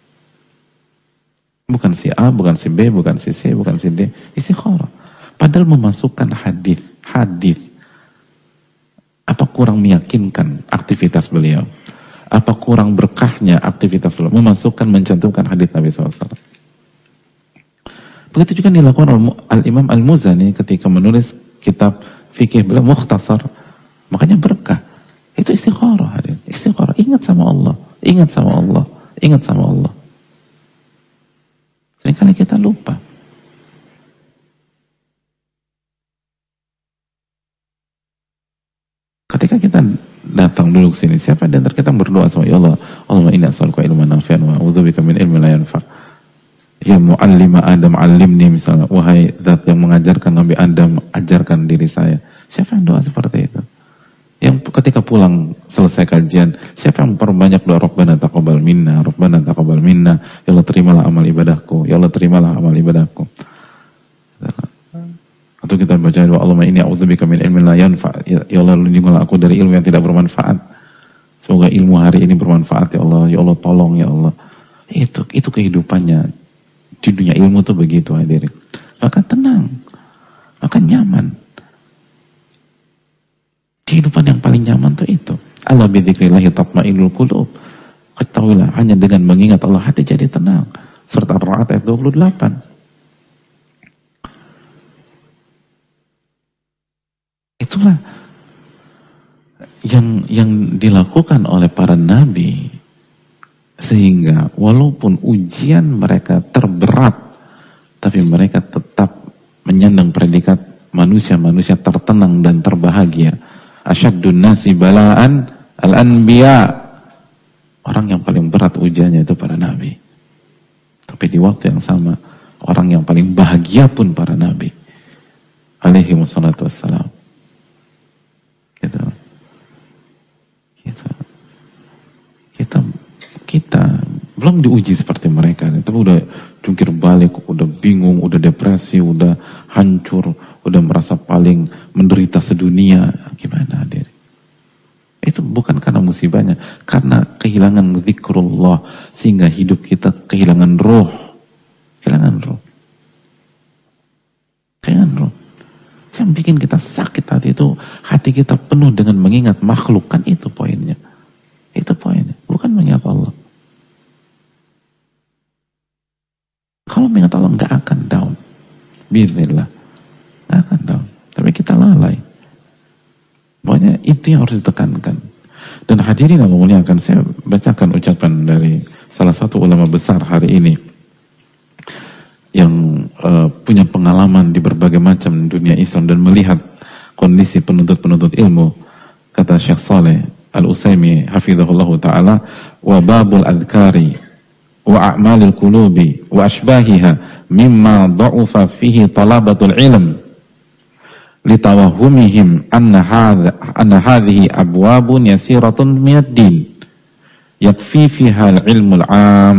Bukan si A, bukan si B, bukan si C, bukan si D. Istikharah. Padahal memasukkan hadis. Apa kurang meyakinkan aktivitas beliau? Apa kurang berkahnya aktivitas beliau? Memasukkan, mencantumkan hadis Nabi SAW. Begitu juga dilakukan Al-Imam Al-Muzani ketika menulis kitab fikih beliau mukhtasar. Makanya berkah. Itu istikharah, hadirin. Istikharah. Ingat sama Allah. Ingat sama Allah. Ingat sama Allah. Seringkali kita lupa. Ketika kita datang duduk sini, siapa di antara kita berdoa sama ya Allah, Allahumma inni as'aluka ilman nafi'an wa a'udzubika min ilmin la yanfa'. Ya mu'allima Adam 'allimni, misalnya, wahai zat yang mengajarkan Nabi Adam, ajarkan diri saya. Siapa yang doa seperti itu? Yang ketika pulang selesai kajian, siapa yang memperbanyak doa Rabbana taqabbal minna, Rabbana taqabbal minna, ya Allah terimalah amal ibadahku, ya Allah terimalah amal ibadahku. Atau kita baca doa Allahumma inni a'udzubika min ilmin la yanfa', ya Allah lindungilah aku dari ilmu yang tidak bermanfaat. Semoga ilmu hari ini bermanfaat ya Allah tolong ya Allah. Itu kehidupannya di dunia ilmu tuh begitu, hadirin. Maka tenang, maka nyaman. Kehidupan yang paling nyaman tuh itu. Allah bidzikrillahi tatma'innul qulub. Ketahuilah, hanya dengan mengingat Allah hati jadi tenang. Surat Ar-Ra'd ayat 28. Itulah yang dilakukan oleh para nabi, sehingga walaupun ujian mereka terberat, tapi mereka tetap menyandang predikat manusia-manusia tertenang dan terbahagia. Asyaddun nasi bala'an al-anbiya. Orang yang paling berat ujiannya itu para nabi. Tapi di waktu yang sama, orang yang paling bahagia pun para nabi. Alaihi wassalatu wassalam. Kita belum diuji seperti mereka, tapi udah jungkir balik, udah bingung, udah depresi, udah hancur, udah merasa paling menderita sedunia. Gimana hadir? Itu bukan karena musibahnya, karena kehilangan zikrullah, sehingga hidup kita kehilangan roh. Yang bikin kita sakit hati itu, hati kita penuh dengan mengingat makhluk, kan itu poinnya. Itu poinnya, bukan mengingat Allah. Kalau mengingat Allah nggak akan down, bismillah, nggak akan down. Tapi kita lalai. Pokoknya itu yang harus ditekankan. Dan hadirin yang memuliakan, saya bacakan ucapan dari salah satu ulama besar hari ini yang punya pengalaman di berbagai macam dunia Islam dan melihat kondisi penuntut-penuntut ilmu. Kata Syekh Saleh Al-Utsaimin hafizahullah ta'ala, wa babul adhkari wa a'malil qulubi wa ashbahiha mimma dha'ufa fihi talabatul ilm litawahumihim anna hadhihi abwabun yasiratun minad din yakfi fiha al-ilmul 'am.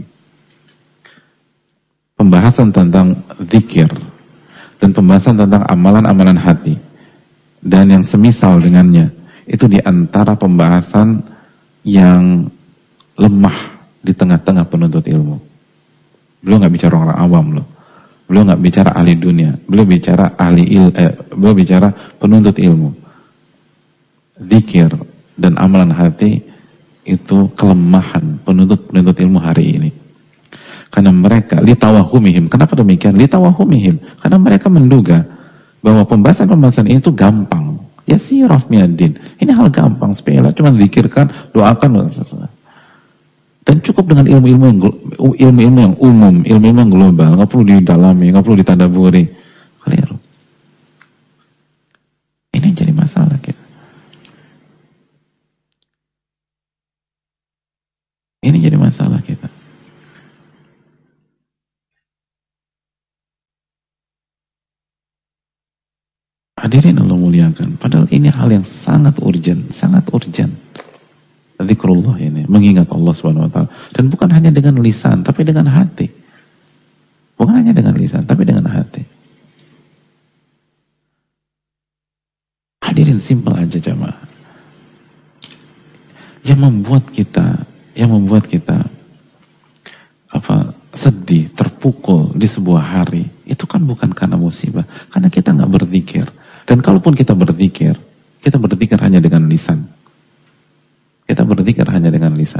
Pembahasan tentang zikir dan pembahasan tentang amalan-amalan hati dan yang semisal dengannya, itu diantara pembahasan yang lemah di tengah-tengah penuntut ilmu. Beliau nggak bicara orang awam loh. Beliau nggak bicara ahli dunia. Beliau bicara beliau bicara penuntut ilmu. Zikir dan amalan hati itu kelemahan penuntut ilmu hari ini. Karena mereka litawahumihim. Kenapa demikian? Litawahumihim. Karena mereka menduga bahwa pembahasan-pembahasan itu gampang. Yasirah minad-din. Ini hal gampang, sepele, cuma zikirkan, doakan. Dan cukup dengan ilmu-ilmu yang umum, ilmu-ilmu yang global, nggak perlu didalami, nggak perlu ditadaburi. Keliru. Ini yang jadi masalah kita. Ini jadi masalah kita. Hadirin Allah muliakan. Padahal ini hal yang sangat urgent, sangat urgent. Zikrullah ini, mengingat Allah Subhanahu wa taala. Dan bukan hanya dengan lisan, tapi dengan hati. Bukan hanya dengan lisan, tapi dengan hati. Hadirin, simpel aja jamaah. Yang membuat kita sedih, terpukul di sebuah hari, itu kan bukan karena musibah, karena kita nggak berzikir. Dan kalaupun kita berzikir hanya dengan lisan. Kita berzikir hanya dengan lisan.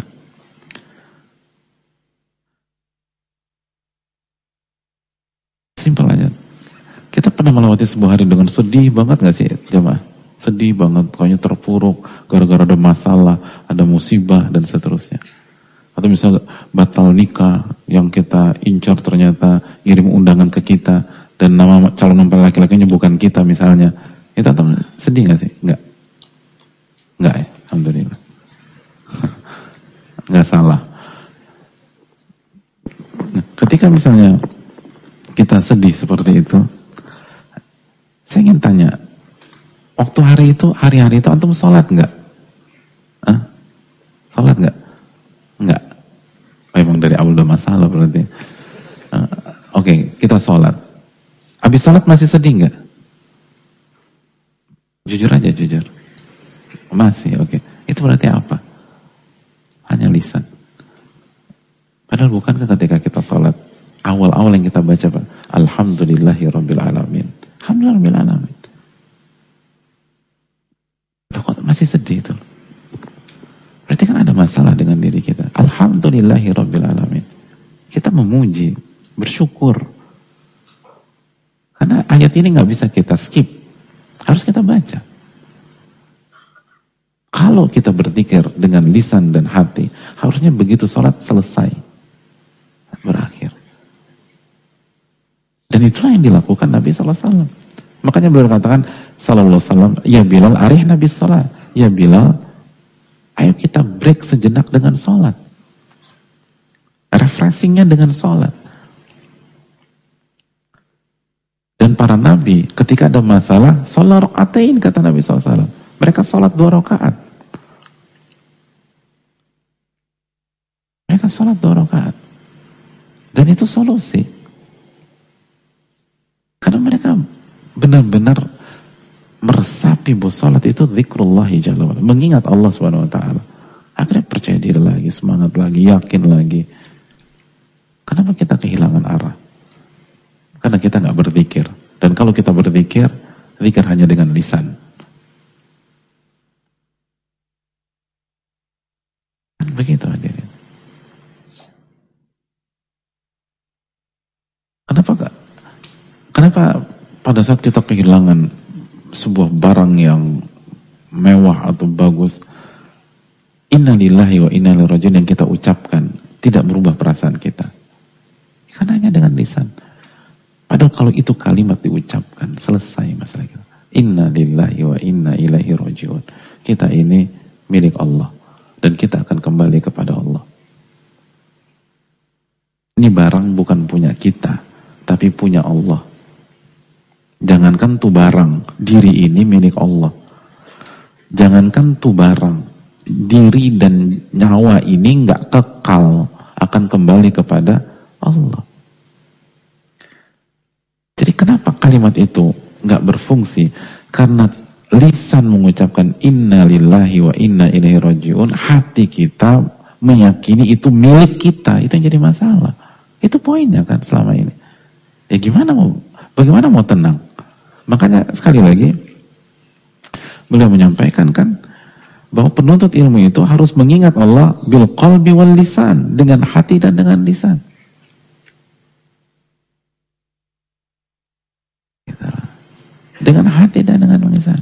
Simpel aja. Kita pernah melewati sebuah hari dengan sedih banget gak sih jemaah? Sedih banget, kayaknya terpuruk gara-gara ada masalah, ada musibah dan seterusnya. Atau misalnya batal nikah yang kita incar ternyata ngirim undangan ke kita dan nama calon mempelai laki-lakinya bukan kita misalnya. Itu sedih gak sih? Enggak ya, alhamdulillah. Nggak salah. Nah, ketika misalnya kita sedih seperti itu, saya ingin tanya, waktu hari-hari itu antum sholat nggak? Sholat nggak? Nggak. Memang dari awal udah masalah berarti. Oke, kita sholat. Habis sholat masih sedih nggak? Jujur aja, jujur. Masih, oke. Itu berarti apa? Hanya lisan. Padahal bukankah ketika kita sholat, awal-awal yang kita baca Pak, Alhamdulillahi Rabbil Alamin. Alhamdulillah Rabbil Alamin. Loh, kok masih sedih itu? Berarti kan ada masalah dengan diri kita. Alhamdulillahi Rabbil Alamin. Kita memuji, bersyukur. Karena ayat ini nggak bisa kita skip. Harus kita baca. Kalau kita berzikir dengan lisan dan hati, harusnya begitu sholat selesai, berakhir. Dan itulah yang dilakukan Nabi SAW. Makanya beliau katakan, Sallallahu Alaihi Wasallam, ya Bilal, arih Nabi sholat. Ya Bilal, ayo kita break sejenak dengan sholat. Refreshingnya dengan sholat. Dan para Nabi, ketika ada masalah, sholat rakaatain, kata Nabi SAW. Mereka sholat 2 rakaat. Mereka sholat 2 rakaat. Dan itu solusi. Karena mereka benar-benar meresapi bahwa sholat itu zikrullahi jalla wa'ala. Mengingat Allah Subhanahu wa ta'ala. Akhirnya percaya diri lagi, semangat lagi, yakin lagi. Kenapa kita kehilangan arah? Karena kita nggak berzikir. Dan kalau kita berzikir, zikir hanya dengan lisan. Begitu hadirin. Kenapa pada saat kita kehilangan sebuah barang yang mewah atau bagus, inna lillahi wa inna ilaihi raji'un yang kita ucapkan tidak merubah perasaan kita? Karena hanya dengan lisan. Padahal kalau itu kalimat diucapkan, selesai masalah kita. Inna lillahi wa inna ilaihi raji'un. Kita ini milik Allah. Dan kita akan kembali kepada Allah. Ini barang bukan punya kita, tapi punya Allah. Jangankan tuh barang, diri ini milik Allah. Jangankan tuh barang, diri dan nyawa ini nggak kekal, akan kembali kepada Allah. Jadi kenapa kalimat itu nggak berfungsi? Karena lisan mengucapkan inna lillahi wa inna ilaihi rajiun, hati kita meyakini itu milik kita, itu yang jadi masalah. Itu poinnya kan selama ini. Ya bagaimana mau tenang? Makanya sekali lagi beliau menyampaikan kan bahwa penuntut ilmu itu harus mengingat Allah bil qalbi wal lisan, dengan hati dan dengan lisan. Dengan hati dan dengan lisan.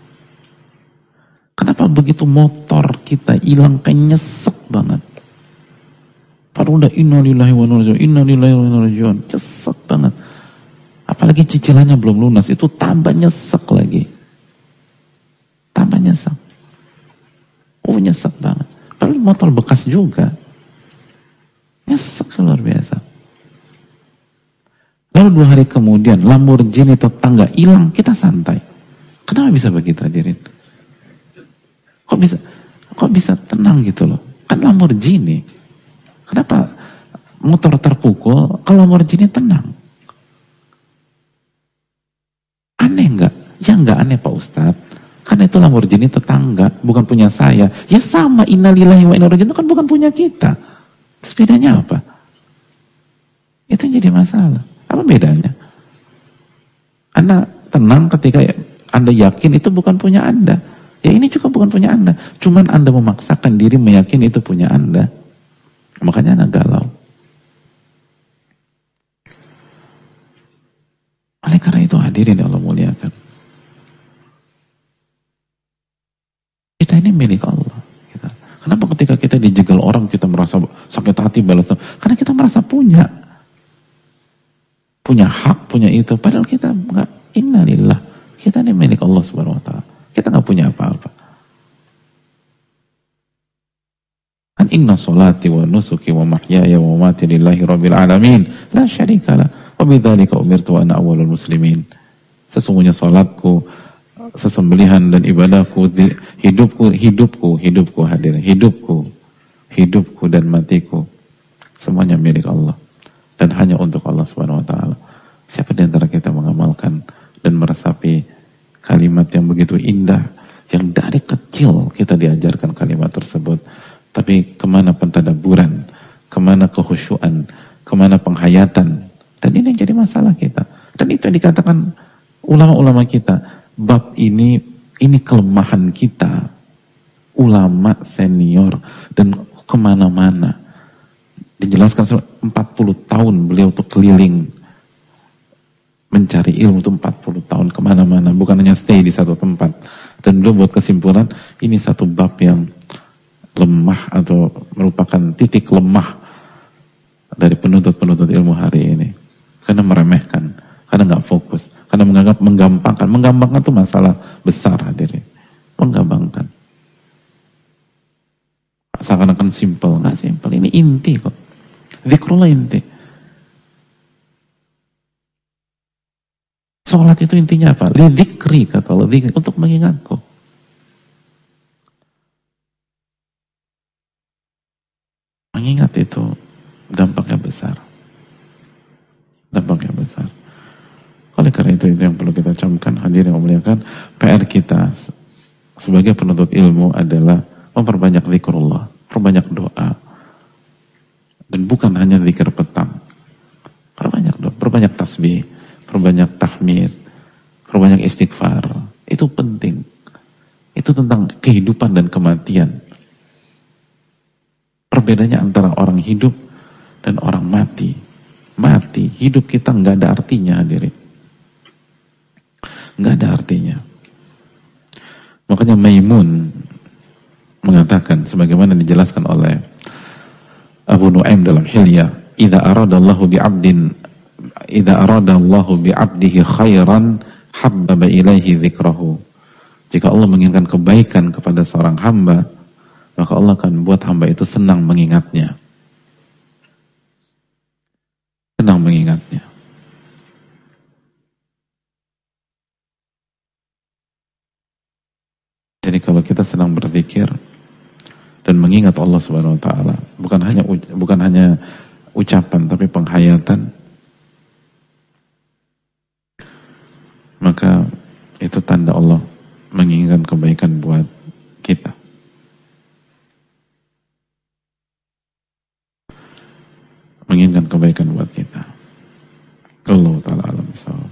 Kenapa begitu motor kita hilang nyesek banget? Padahal udah inna lillahi wa inna ilaihi rajiun, nyesek banget. Apalagi cicilannya belum lunas, itu tambah nyesek lagi. Tambah nyesek. Oh, nyesek banget. Padahal motor bekas juga. Nyesek luar biasa. Lalu 2 hari kemudian Lamborghini tetangga hilang, kita santai. Kenapa bisa begitu hadirin? Kok bisa tenang gitu loh? Kan Lamborghini. Kenapa motor terpukul kalau Lamborghini tenang? Aneh nggak? Ya nggak aneh Pak Ustadz. Karena itu Lamborghini tetangga, bukan punya saya. Ya sama, innalillahi wa inna ilaihi raji'un itu kan bukan punya kita. Terus bedanya apa? Itu yang jadi masalah. Apa bedanya? Anda tenang ketika Anda yakin itu bukan punya Anda. Ya ini juga bukan punya Anda. Cuman Anda memaksakan diri meyakini itu punya Anda. Makanya Anda galau. Oleh karena itu hadirin Allah muliakan. Kita ini milik Allah. Kenapa ketika kita dijegal orang kita merasa sakit hati balas? Karena kita merasa punya hak, punya itu. Padahal kita enggak. Innalillah. Kita ini milik Allah Subhanahu wa taala. Kita enggak punya apa-apa. Kan inna salati wa nusuki wa mahyaya wa mamati lillahi rabbil alamin la syarika lah wa bidzalika umirtu wa ana awwalul muslimin. Sesungguhnya salatku, sesembelihan dan ibadahku, hidupku hadirin, hidupku dan matiku semuanya milik Allah dan hanya untuk Allah Subhanahu wa taala. Siapa di antara kita mengamalkan dan meresapi kalimat yang begitu indah, yang dari kecil kita diajarkan kalimat tersebut, tapi kemana pentadaburan, kemana kehusyuan, kemana penghayatan, dan ini yang jadi masalah kita. Dan itu yang dikatakan ulama-ulama kita, bab ini kelemahan kita, ulama senior, dan kemana-mana. Dijelaskan 40 tahun beliau tuh keliling, mencari ilmu tuh 40 tahun kemana-mana, bukan hanya stay di satu tempat. Dan beliau buat kesimpulan, ini satu bab yang lemah atau merupakan titik lemah dari penuntut-penuntut ilmu hari ini, karena meremehkan, karena nggak fokus, karena menganggap menggampangkan itu masalah besar hadirin, menggampangkan seakan-akan simple, nggak simple, ini inti kok, zikrullah inti. Sholat itu intinya apa? Lidzikri kata Allah, untuk mengingatku. Mengingat itu dampaknya besar. Dampaknya besar. Oleh karena itu yang perlu kita camkan, hadirin yang memuliakan, PR kita sebagai penuntut ilmu adalah memperbanyak zikrullah, perbanyak doa. Dan bukan hanya zikir petang. Perbanyak doa, perbanyak tasbih, perbanyak tahmid, perbanyak istighfar. Itu penting. Itu tentang kehidupan dan kematian. Perbedaannya antara orang hidup dan orang mati. Mati, hidup kita nggak ada artinya hadirin. Nggak ada artinya. Makanya Maimun mengatakan, sebagaimana dijelaskan oleh Abu Nu'aim dalam Hilyah, idza aradallahu bi'abdihi khairan habbaba ilaihi dzikrahu. Jika Allah menginginkan kebaikan kepada seorang hamba, maka Allah akan buat hamba itu senang mengingatnya. Senang mengingatnya. Jadi kalau kita senang berzikir dan mengingat Allah Subhanahu wa taala, bukan hanya ucapan tapi penghayatan, maka itu tanda Allah menginginkan kebaikan buat kita. Menginginkan kebaikan buat kita. Allah Ta'ala alam bisawab.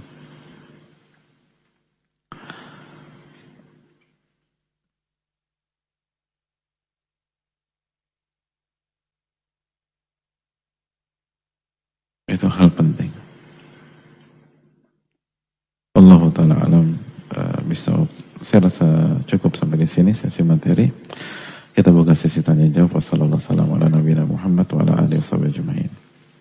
Itu hal penting. Allah Ta'ala alam bisawab. Saya rasa cukup sampai di sini sesi materi. Kita buka sesi tanya jawab. Wassalamualaikum warahmatullahi wabarakatuh.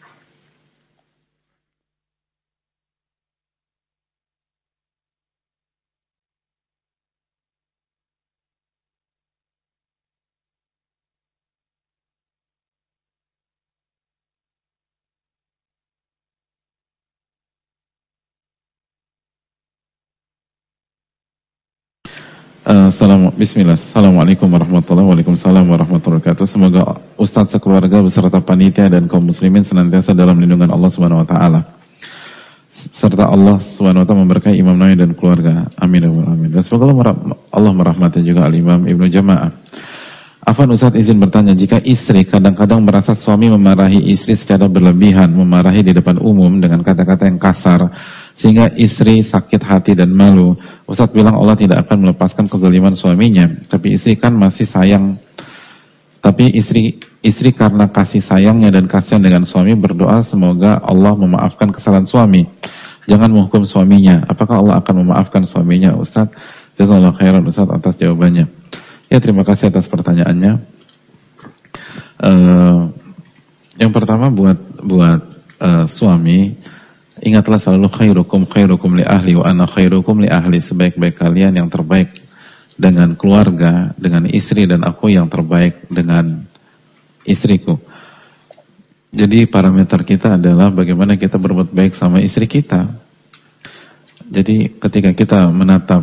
Bismillah. Assalamualaikum warahmatullahi wabarakatuh. Semoga Ustadz sekeluarga beserta panitia dan kaum muslimin senantiasa dalam lindungan Allah Subhanahu wa taala. Serta Allah Subhanahu wa taala memberkahi Imam Nawawi dan keluarga. Amin wa amin. Dan semoga Allah merahmati juga Al-Imam Ibnu Jamaah. Afwan Ustadz izin bertanya, jika istri kadang-kadang merasa suami memarahi istri secara berlebihan, memarahi di depan umum dengan kata-kata yang kasar, sehingga istri sakit hati dan malu. Ustadz bilang Allah tidak akan melepaskan kezaliman suaminya, tapi istri kan masih sayang. Tapi istri karena kasih sayangnya dan kasihan dengan suami berdoa semoga Allah memaafkan kesalahan suami. Jangan menghukum suaminya. Apakah Allah akan memaafkan suaminya, Ustadz? Jazakallahu khairan Ustadz atas jawabannya. Ya, terima kasih atas pertanyaannya. Yang pertama buat suami, ingatlah selalu khairukum li ahli wa ana khairukum li ahli. Sebaik-baik kalian yang terbaik dengan keluarga, dengan istri, dan aku yang terbaik dengan istriku. Jadi parameter kita adalah bagaimana kita berbuat baik sama istri kita. Jadi ketika kita menatap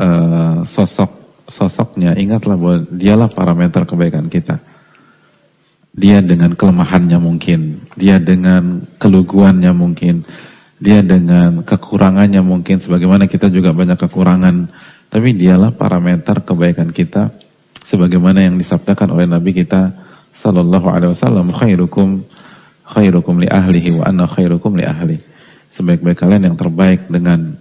sosoknya, ingatlah bahwa dialah parameter kebaikan kita. Dia dengan kelemahannya mungkin, dia dengan keluguannya mungkin, dia dengan kekurangannya mungkin, sebagaimana kita juga banyak kekurangan, tapi dialah parameter kebaikan kita, sebagaimana yang disabdakan oleh Nabi kita sallallahu alaihi wasallam, khairukum li ahlihi wa ana khairukum li ahli. Sebaik-baik kalian yang terbaik dengan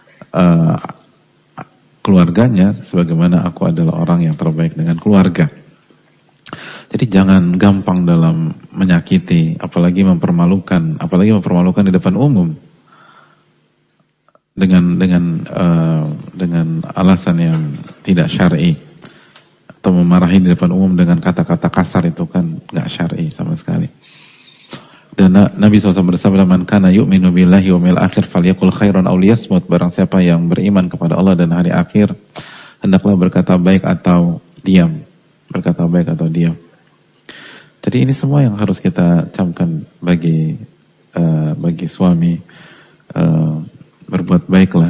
keluarganya, sebagaimana aku adalah orang yang terbaik dengan keluarga. Jadi jangan gampang dalam menyakiti, apalagi mempermalukan di depan umum dengan alasan yang tidak syar'i, atau memarahi di depan umum dengan kata-kata kasar, itu kan nggak syar'i sama sekali. Dan Nabi SAW bersabda, man kana yu'minu billahi wa mil akhir falyakul khairan aw liyasmut. Barang siapa yang beriman kepada Allah dan hari akhir, hendaklah berkata baik atau diam. Berkata baik atau diam. Jadi ini semua yang harus kita camkan bagi suami. Berbuat baiklah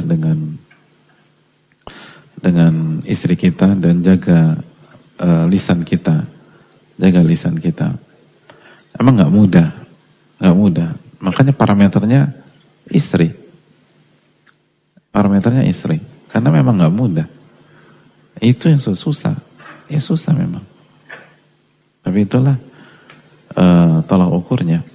dengan istri kita, dan jaga lisan kita. Jaga lisan kita. Emang nggak mudah. Nggak mudah. Makanya parameternya istri. Karena memang nggak mudah. Itu yang susah. Ya susah memang. Tapi itulah tolak ukurnya.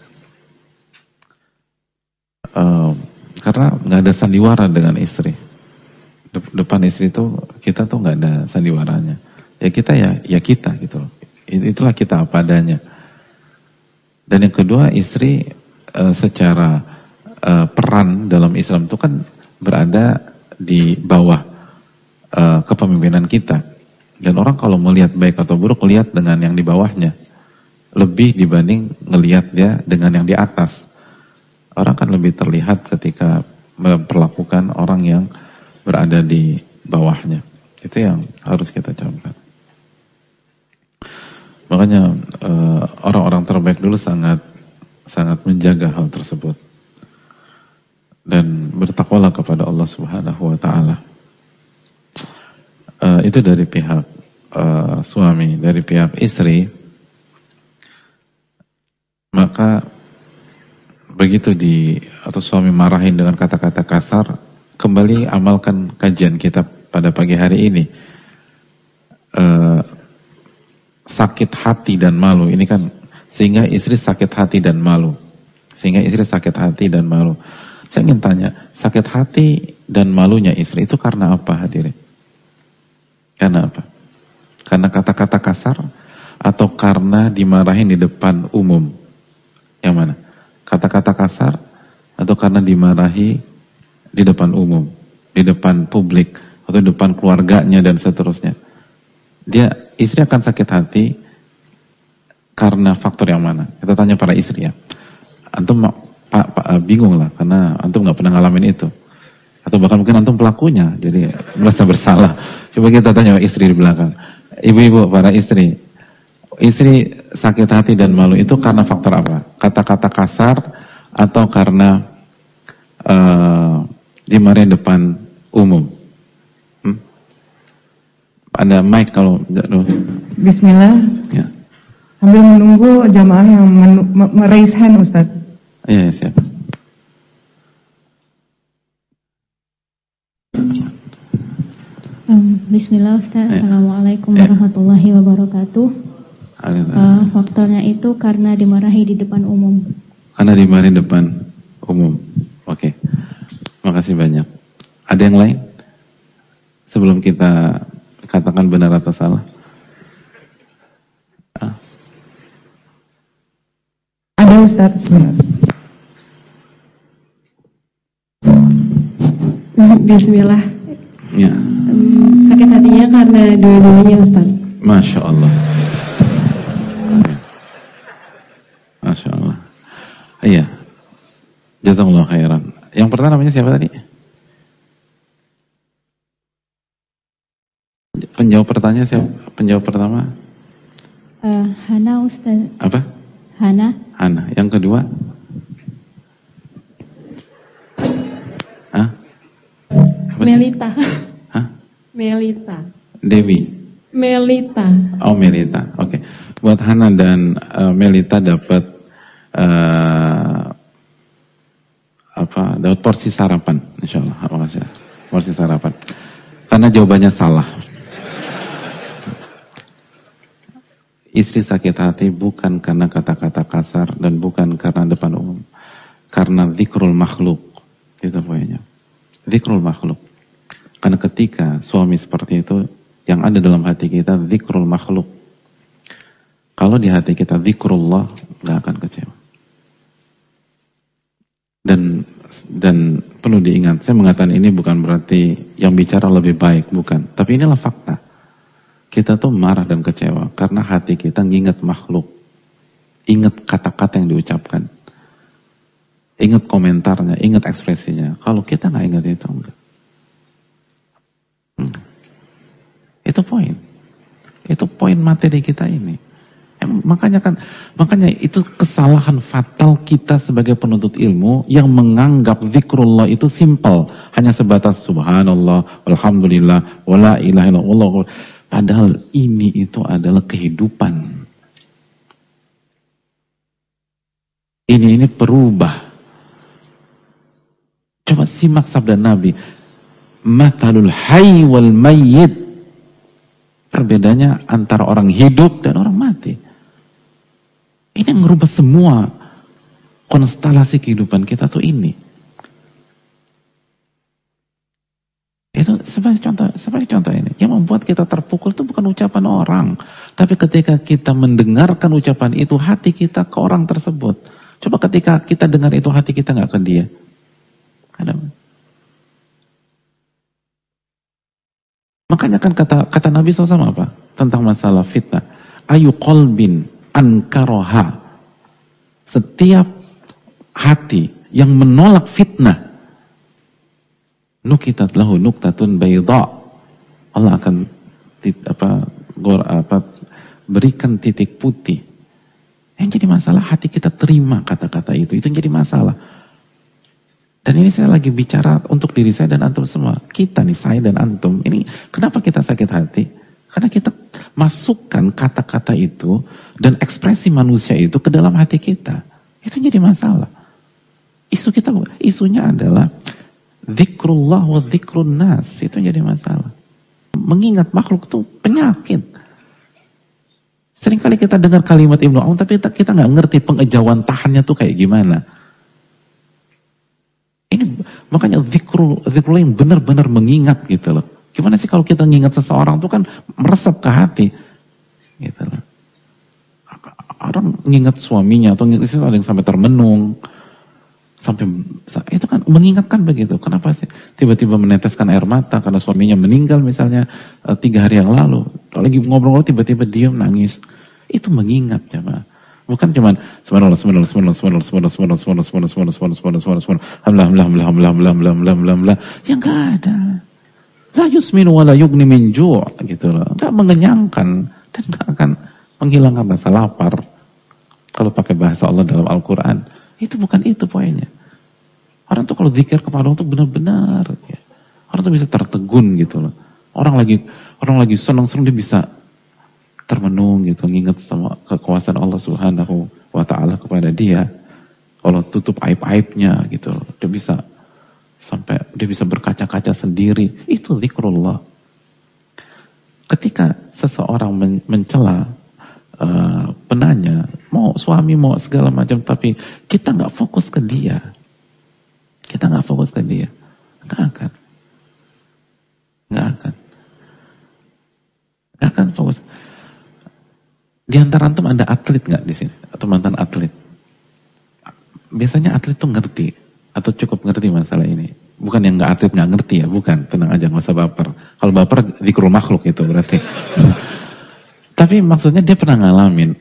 Karena nggak ada sandiwara dengan istri. Depan istri itu kita tuh nggak ada sandiwaranya. Ya kita ya kita gitu loh. Itulah kita apa adanya. Dan yang kedua, istri secara peran dalam Islam itu kan berada di bawah kepemimpinan kita. Dan orang kalau melihat baik atau buruk, lihat dengan yang di bawahnya, lebih dibanding ngelihat dia dengan yang di atas. Orang kan lebih terlihat ketika memperlakukan orang yang berada di bawahnya. Itu yang harus kita camkan. Makanya orang-orang terbaik dulu sangat menjaga hal tersebut dan bertakwalah kepada Allah Subhanahu wa taala. Itu dari pihak suami. Dari pihak istri, maka begitu atau suami marahin dengan kata-kata kasar, kembali amalkan kajian kitab pada pagi hari ini, sakit hati dan malu. Ini kan sehingga istri sakit hati dan malu. Saya ingin tanya, sakit hati dan malunya istri itu karena apa, hadirin? Karena apa? Karena kata-kata kasar atau karena dimarahin di depan umum? Yang mana? Kata-kata kasar atau karena dimarahi di depan umum, di depan publik, atau di depan keluarganya dan seterusnya? Istri akan sakit hati karena faktor yang mana? Kita tanya para istri ya. Antum bingung lah, karena antum nggak pernah ngalamin itu, atau bahkan mungkin antum pelakunya, jadi merasa bersalah. Coba kita tanya istri di belakang, ibu-ibu, para istri sakit hati dan malu itu karena faktor apa? Kata-kata kasar atau karena dimarahin depan umum? Ada mic kalau Bismillah. Ya. Sambil menunggu jamaah yang meraise hand, Ustaz. Iya, siap. Bismillah, Ustaz. Assalamualaikum warahmatullahi wabarakatuh. Faktornya itu karena dimarahi di depan umum. Karena dimarahi di depan umum. Oke. Makasih banyak. Ada yang lain? Sebelum kita katakan benar atau salah. Ada, Ustaz. Bismillah. Ya. Sakit hatinya karena dua-duanya, Ustaz. Masya Allah. Masya Allah. Iya. Jazakallahu khairan. Yang pertama namanya siapa tadi? Penjawab pertanyaan siapa? Penjawab pertama? Hana, Ustaz. Apa? Hana. Yang kedua? Melita. Hah? Melita. Dewi. Melita. Oh, Melita. Oke. Buat Hana dan Melita dapat dapat porsi sarapan, insyaallah. Makasih. Porsi sarapan. Karena jawabannya salah. Istri sakit hati bukan karena kata-kata kasar dan bukan karena depan umum. Karena dzikrul makhluk. Itu poinnya. Dzikrul makhluk. Karena ketika suami seperti itu, yang ada dalam hati kita dzikrul makhluk. Kalau di hati kita dzikrullah, gak akan kecewa. Dan perlu diingat, saya mengatakan ini bukan berarti yang bicara lebih baik, bukan. Tapi inilah fakta. Kita tuh marah dan kecewa karena hati kita nginget makhluk. Ingat kata-kata yang diucapkan. Ingat komentarnya, ingat ekspresinya. Kalau kita gak ingat itu, enggak. Itu poin materi kita ini. Makanya itu kesalahan fatal kita sebagai penuntut ilmu yang menganggap zikrullah itu simple, hanya sebatas subhanallah, alhamdulillah, wala ilaha illallah. Padahal ini itu adalah kehidupan. Ini berubah. Coba simak sabda Nabi, mathalul hayy wal mayyit. Perbedaannya antara orang hidup dan orang mati. Ini yang merubah semua konstelasi kehidupan kita tuh ini. Itu sebagai contoh ini. Yang membuat kita terpukul itu bukan ucapan orang, tapi ketika kita mendengarkan ucapan itu, hati kita ke orang tersebut. Coba ketika kita dengar itu, hati kita nggak ke dia. Ada. Makanya kan kata Nabi SAW apa? Tentang masalah fitnah. Ayu qalbin ankaroha. Setiap hati yang menolak fitnah, nukitat lahu nuktatun bayda. Allah akan berikan titik putih. Yang jadi masalah hati kita terima kata-kata itu. Itu yang jadi masalah. Dan ini saya lagi bicara untuk diri saya dan antum semua. Kita nih, saya dan antum. Ini kenapa kita sakit hati? Karena kita masukkan kata-kata itu dan ekspresi manusia itu ke dalam hati kita. Itu jadi masalah. Isunya adalah dzikrullah wa dzikrun nas. Itu jadi masalah. mengingat makhluk itu penyakit. Seringkali kita dengar kalimat Ibnu Aun, tapi kita nggak ngerti pengejauhan tahannya tuh kayak gimana. Ini makanya zikrullah yang benar-benar mengingat gitu loh. Gimana sih kalau kita ngingat seseorang tuh kan meresap ke hati, gitu loh. Orang ngingat suaminya atau ngingat istri ada yang sampai termenung, sampai itu kan mengingatkan begitu. Kenapa sih tiba-tiba meneteskan air mata karena suaminya meninggal misalnya 3 hari yang lalu, lagi ngobrol tiba-tiba diam nangis. Itu mengingat ya Pak. Bukan cuman subhanallah yang enggak ada. La yusminu wa la yughni min ju' gitu loh. Enggak mengenyangkan dan enggak akan menghilangkan rasa lapar. Kalau pakai bahasa Allah dalam Al-Qur'an, itu bukan itu poinnya. Orang tuh kalau zikir kepada Allah tuh benar-benar ya. Orang tuh bisa tertegun gitu loh. Orang lagi senang-senang dia bisa termenung gitu, nginget sama kekuasaan Allah Subhanahu wa ta'ala kepada dia. Allah tutup aib-aibnya gitu. Dia bisa berkaca-kaca sendiri. Itu zikrullah. Ketika seseorang mencela penanya, mau suami, mau segala macam, tapi kita nggak fokus ke dia. Kita nggak fokus ke dia. Nggak akan fokus. Di antara antum ada atlet nggak di sini atau mantan atlet? Biasanya atlet tuh ngerti atau cukup ngerti masalah ini. Bukan yang nggak atlet nggak ngerti ya, bukan. Tenang aja, nggak usah baper. Kalau baper zikrul makhluk itu berarti. Tapi maksudnya dia pernah ngalamin.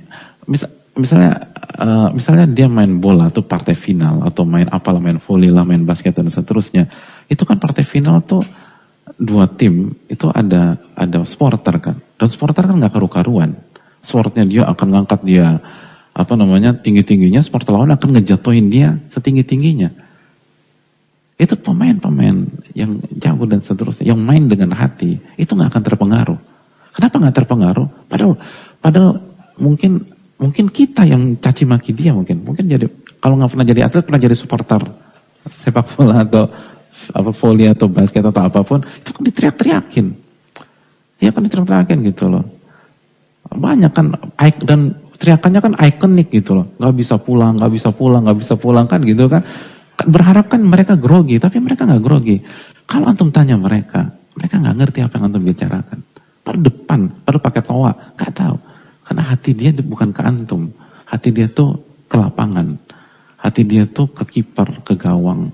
Misalnya dia main bola tuh partai final atau main volley lah, main basket dan seterusnya. Itu kan partai final tuh 2 tim itu ada supporter kan. Dan supporter kan nggak karu-karuan. Supportnya dia akan ngangkat dia tinggi-tingginya, supporter lawan akan ngejatuhin dia setinggi-tingginya. Itu pemain-pemain yang jago dan seterusnya, yang main dengan hati, itu nggak akan terpengaruh. Kenapa nggak terpengaruh? Padahal mungkin kita yang caci maki dia mungkin jadi, kalau nggak pernah jadi atlet, pernah jadi supporter sepak bola atau volley atau basket atau apapun, itu kan diteriak-teriakin. Ya kan diteriak-teriakin gitu loh. Banyak kan, dan teriakannya kan ikonik gitu loh. Nggak bisa pulang kan gitu kan. Berharap kan mereka grogi, tapi mereka nggak grogi. Kalau antum tanya mereka nggak ngerti apa yang antum bicarakan. Pada pakai toa, nggak tahu. Karena hati dia bukan ke antum, hati dia tuh ke lapangan, hati dia tuh ke kiper, ke gawang.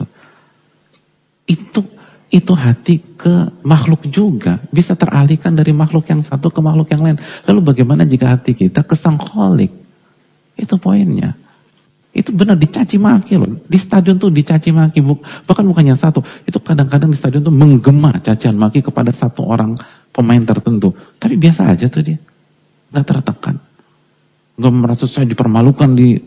Itu hati ke makhluk juga, bisa teralihkan dari makhluk yang satu ke makhluk yang lain. Lalu bagaimana jika hati kita ke sang Khalik? Itu poinnya. Itu benar dicaci maki loh. Di stadion tuh dicaci maki, bahkan bukan yang satu. Itu kadang-kadang di stadion tuh menggema cacian maki kepada satu orang pemain tertentu. Tapi biasa aja tuh dia, nggak tertekan, nggak merasa saya dipermalukan di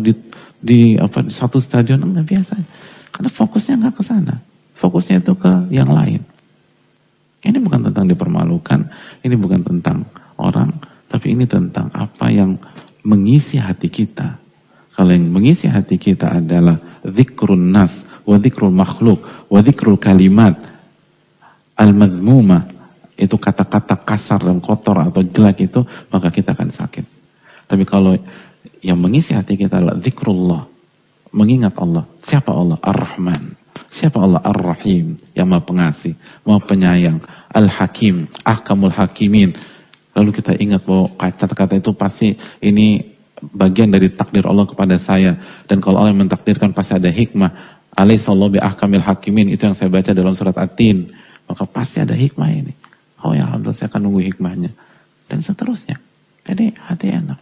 satu stadion, nggak biasa. Karena fokusnya nggak ke sana. Fokusnya itu ke yang lain. Ini bukan tentang dipermalukan, ini bukan tentang orang, tapi ini tentang apa yang mengisi hati kita. Kalau yang mengisi hati kita adalah zikrun nas, wa zikrul makhluk, wa zikrul kalimat al-madhmumah, itu kata-kata kasar dan kotor atau jelek itu, maka kita akan sakit. Tapi kalau yang mengisi hati kita adalah zikrullah, mengingat Allah. Siapa Allah? Ar-Rahman. Siapa Allah? Ar-Rahim, yang Maha Pengasih, Maha Penyayang, Al-Hakim, Ahkamul Hakimin. Lalu kita ingat bahwa kata-kata itu pasti ini bagian dari takdir Allah kepada saya, dan kalau Allah yang mentakdirkan pasti ada hikmah. Alaihissallahu bi ahkamil hakimin, itu yang saya baca dalam surat At-Tin. Maka pasti ada hikmah ini. Oh ya Allah, saya akan nunggu hikmahnya, dan seterusnya. Jadi hati enak.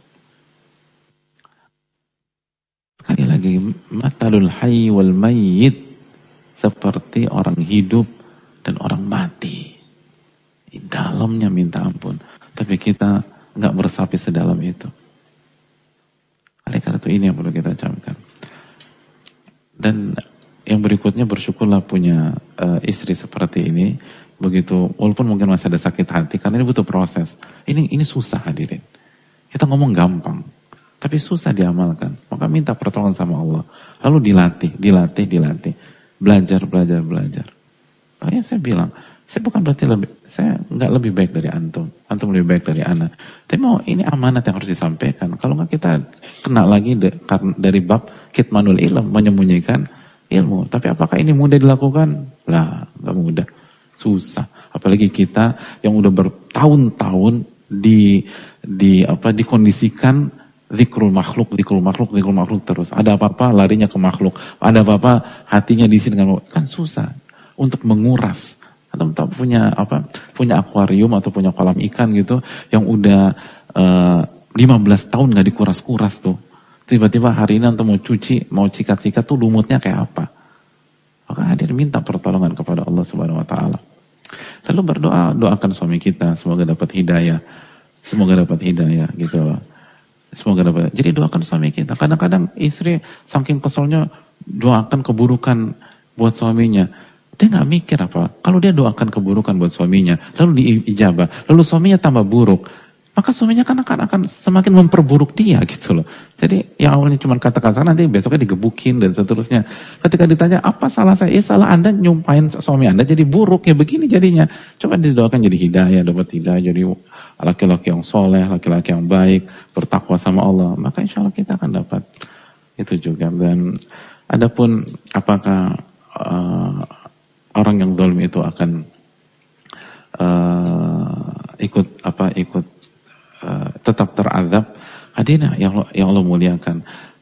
Sekali lagi, matalul hayy wal mayyit, seperti orang hidup dan orang mati. Di dalamnya minta ampun, tapi kita nggak meresapi sedalam itu. Oleh karena itu ini yang perlu kita camkan. Dan yang berikutnya, bersyukurlah punya istri seperti ini. Begitu, walaupun mungkin masih ada sakit hati, karena ini butuh proses. Ini susah hadirin. Kita ngomong gampang, tapi susah diamalkan. Maka minta pertolongan sama Allah. Lalu dilatih. Belajar. Makanya saya bilang, Saya bukan berarti saya nggak lebih baik dari antum lebih baik dari ana. Tapi mau ini amanat yang harus disampaikan. Kalau nggak kita kena lagi dari bab kitmanul ilm, menyembunyikan ilmu. Tapi apakah ini mudah dilakukan? Lah, nggak mudah, susah. Apalagi kita yang udah bertahun-tahun dikondisikan zikrul makhluk terus. Ada apa-apa larinya ke makhluk, ada apa-apa hatinya diisi dengan kan susah untuk menguras. Atau punya akuarium atau punya kolam ikan gitu yang udah 15 tahun nggak dikuras-kuras tuh. Tiba-tiba hari ini antum mau cuci, mau sikat-sikat tuh lumutnya kayak apa? Maka hadir minta pertolongan kepada Allah Subhanahu wa taala. Lalu berdoa, doakan suami kita semoga dapat hidayah. Gitu loh. Semoga dapat. Jadi doakan suami kita. Kadang-kadang istri saking keselnya doakan keburukan buat suaminya. Dia nggak mikir apa. Kalau dia doakan keburukan buat suaminya, lalu diijabah, lalu suaminya tambah buruk, maka suaminya kan akan semakin memperburuk dia gitu loh. Jadi yang awalnya cuma kata-kata, nanti besoknya digebukin dan seterusnya. Ketika ditanya apa salah saya, salah Anda nyumpain suami Anda jadi buruk, ya begini jadinya. Coba didoakan jadi hidayah, dapat hidayah, jadi laki-laki yang soleh, laki-laki yang baik, bertakwa sama Allah, maka insya Allah kita akan dapat itu juga. Dan adapun apakah orang yang zalim itu akan ikut tetap terazab, hadirin yang Allah muliakan,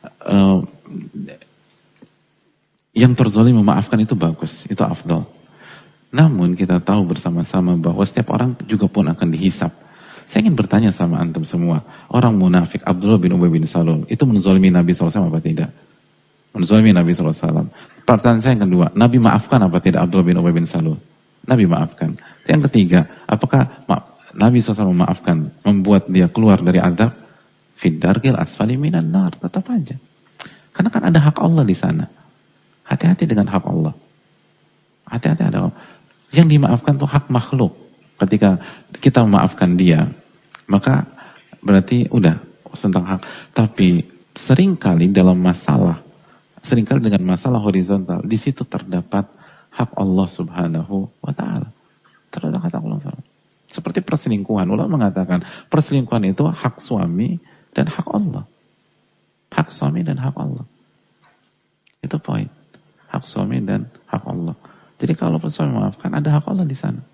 yang terzalim memaafkan itu bagus, itu afdal. Namun kita tahu bersama-sama bahwa setiap orang juga pun akan dihisab. Saya ingin bertanya sama antum semua, orang munafik Abdullah bin Ubay bin Salul itu menzalimi Nabi SAW apa tidak? Menzalimi Nabi SAW. Pertanyaan saya yang kedua, Nabi maafkan apa tidak Abdullah bin Ubay bin Salul? Nabi maafkan. Yang ketiga, apakah Nabi SAW memaafkan, membuat dia keluar dari azab? Fiddarqil asfali minan nar, tetap aja. Karena kan ada hak Allah di sana. Hati-hati dengan hak Allah. Hati-hati ada yang dimaafkan tuh hak makhluk. Ketika kita memaafkan dia, maka berarti udah tentang hak. Tapi seringkali dalam masalah, seringkali dengan masalah horizontal, di situ terdapat hak Allah Subhanahu wa taala. Terdapat hak Allah. Seperti perselingkuhan, ulama mengatakan perselingkuhan itu hak suami dan hak Allah. Hak suami dan hak Allah. Itu poin. Hak suami dan hak Allah. Jadi kalau suami memaafkan, ada hak Allah di sana.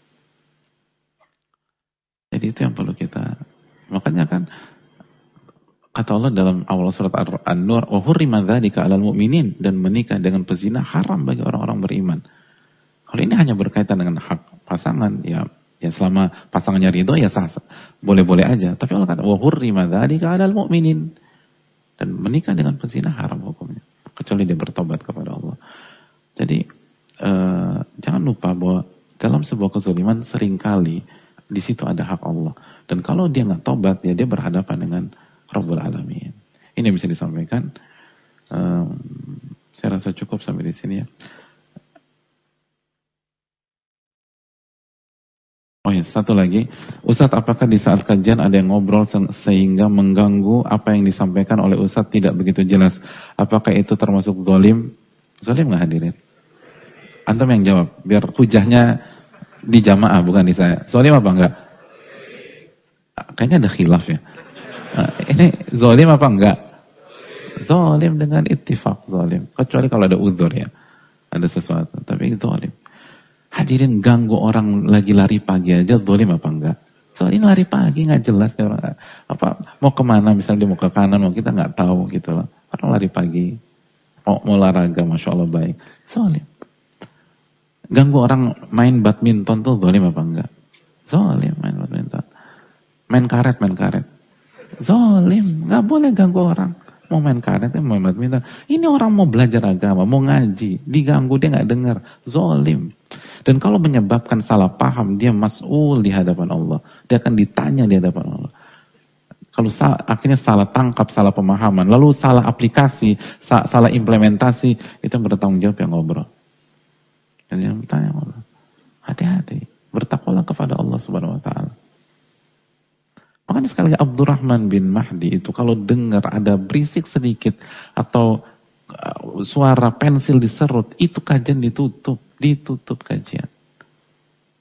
Jadi itu yang perlu kita. Makanya kan kata Allah dalam awal surat An-Nur, wa hurrima dzalika 'alal mu'minin, dan menikah dengan pezina haram bagi orang-orang beriman. Kalau ini hanya berkaitan dengan hak pasangan, ya selama pasangannya ridho ya sah, boleh-boleh aja. Tapi Allah kata wa hurrima dzalika 'alal mu'minin, dan menikah dengan pezina haram hukumnya, kecuali dia bertobat kepada Allah. Jadi jangan lupa bahwa dalam sebuah kezaliman seringkali di situ ada hak Allah. Dan kalau dia nggak tobat, ya dia berhadapan dengan Rabbul Alamin. Ini yang bisa disampaikan. Saya rasa cukup sampai di sini ya. Oh ya, satu lagi. Ustadz, apakah di saat kajian ada yang ngobrol sehingga mengganggu apa yang disampaikan oleh Ustadz tidak begitu jelas? Apakah itu termasuk zalim? Zalim nggak hadirin? Antum yang jawab, biar hujahnya di jamaah bukan di saya. Zalim apa enggak? Kayaknya ada khilaf ya. Ini zalim apa enggak? Zalim dengan ittifaq zalim. Kecuali kalau ada udzur ya. Ada sesuatu, tapi itu zalim. Hadirin, ganggu orang lagi lari pagi aja zalim apa enggak? Soalnya lari pagi enggak jelas orang apa mau kemana, misalnya dia mau ke kanan, mau kita enggak tahu gitu loh. Orang lari pagi mau olahraga, masya Allah baik. Zalim. Ganggu orang main badminton tuh zalim apa enggak? Zalim main badminton. Main karet. Zalim, enggak boleh ganggu orang. Mau main karet, mau main badminton. Ini orang mau belajar agama, mau ngaji, diganggu dia enggak dengar. Zalim. Dan kalau menyebabkan salah paham, dia mas'ul di hadapan Allah. Dia akan ditanya di hadapan Allah. Kalau akhirnya salah tangkap, salah pemahaman, lalu salah aplikasi, salah implementasi, itu bertanggung jawab yang ngobrol. Dan yang bertanya Allah, hati-hati, bertakwalah kepada Allah Subhanahu wa taala. Makanya sekali lagi Abdurrahman bin Mahdi itu kalau dengar ada berisik sedikit atau suara pensil diserut, itu kajian ditutup kajian.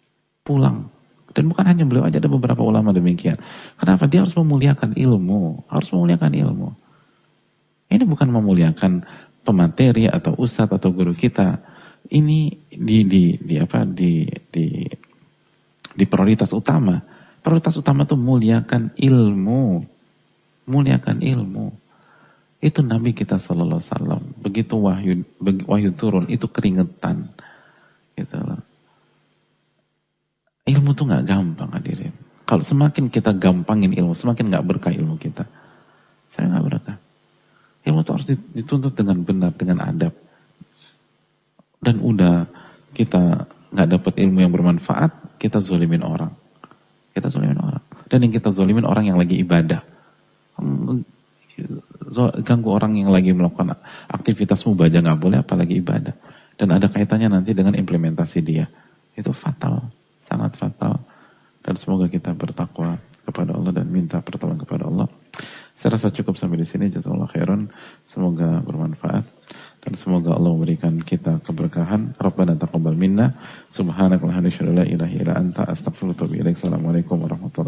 pulang. Dan bukan hanya beliau aja, ada beberapa ulama demikian. Kenapa? Dia harus memuliakan ilmu, harus memuliakan ilmu. Ini bukan memuliakan pemateri atau ustadz atau guru kita. Ini di prioritas utama. Prioritas utama itu muliakan ilmu. Muliakan ilmu. Itu Nabi kita sallallahu alaihi wasallam. Begitu wahyu turun, itu keringetan. Gitu loh. Ilmu tuh nggak gampang, hadirin. Kalau semakin kita gampangin ilmu, semakin nggak berkah ilmu kita. Saya nggak berkah. Ilmu tuh harus dituntut dengan benar, dengan adab. Dan udah kita nggak dapat ilmu yang bermanfaat, kita zolimin orang. Kita zolimin orang. Dan yang kita zolimin orang yang lagi ibadah. Ganggu orang yang lagi melakukan aktivitas mubadah nggak boleh, apalagi ibadah. Dan ada kaitannya nanti dengan implementasi dia. Itu fatal. Sangat fatal. Dan semoga kita bertakwa kepada Allah dan minta pertolongan kepada Allah. Saya rasa cukup sampai di sini. Jazakallahu khairan. Semoga bermanfaat dan semoga Allah memberikan kita keberkahan. Rabbana taqabbal minna subhanakallahumma wa bihamdika la ilaha illa anta astaghfiruka wa atubu ilaik. Assalamualaikum warahmatullahi wabarakatuh.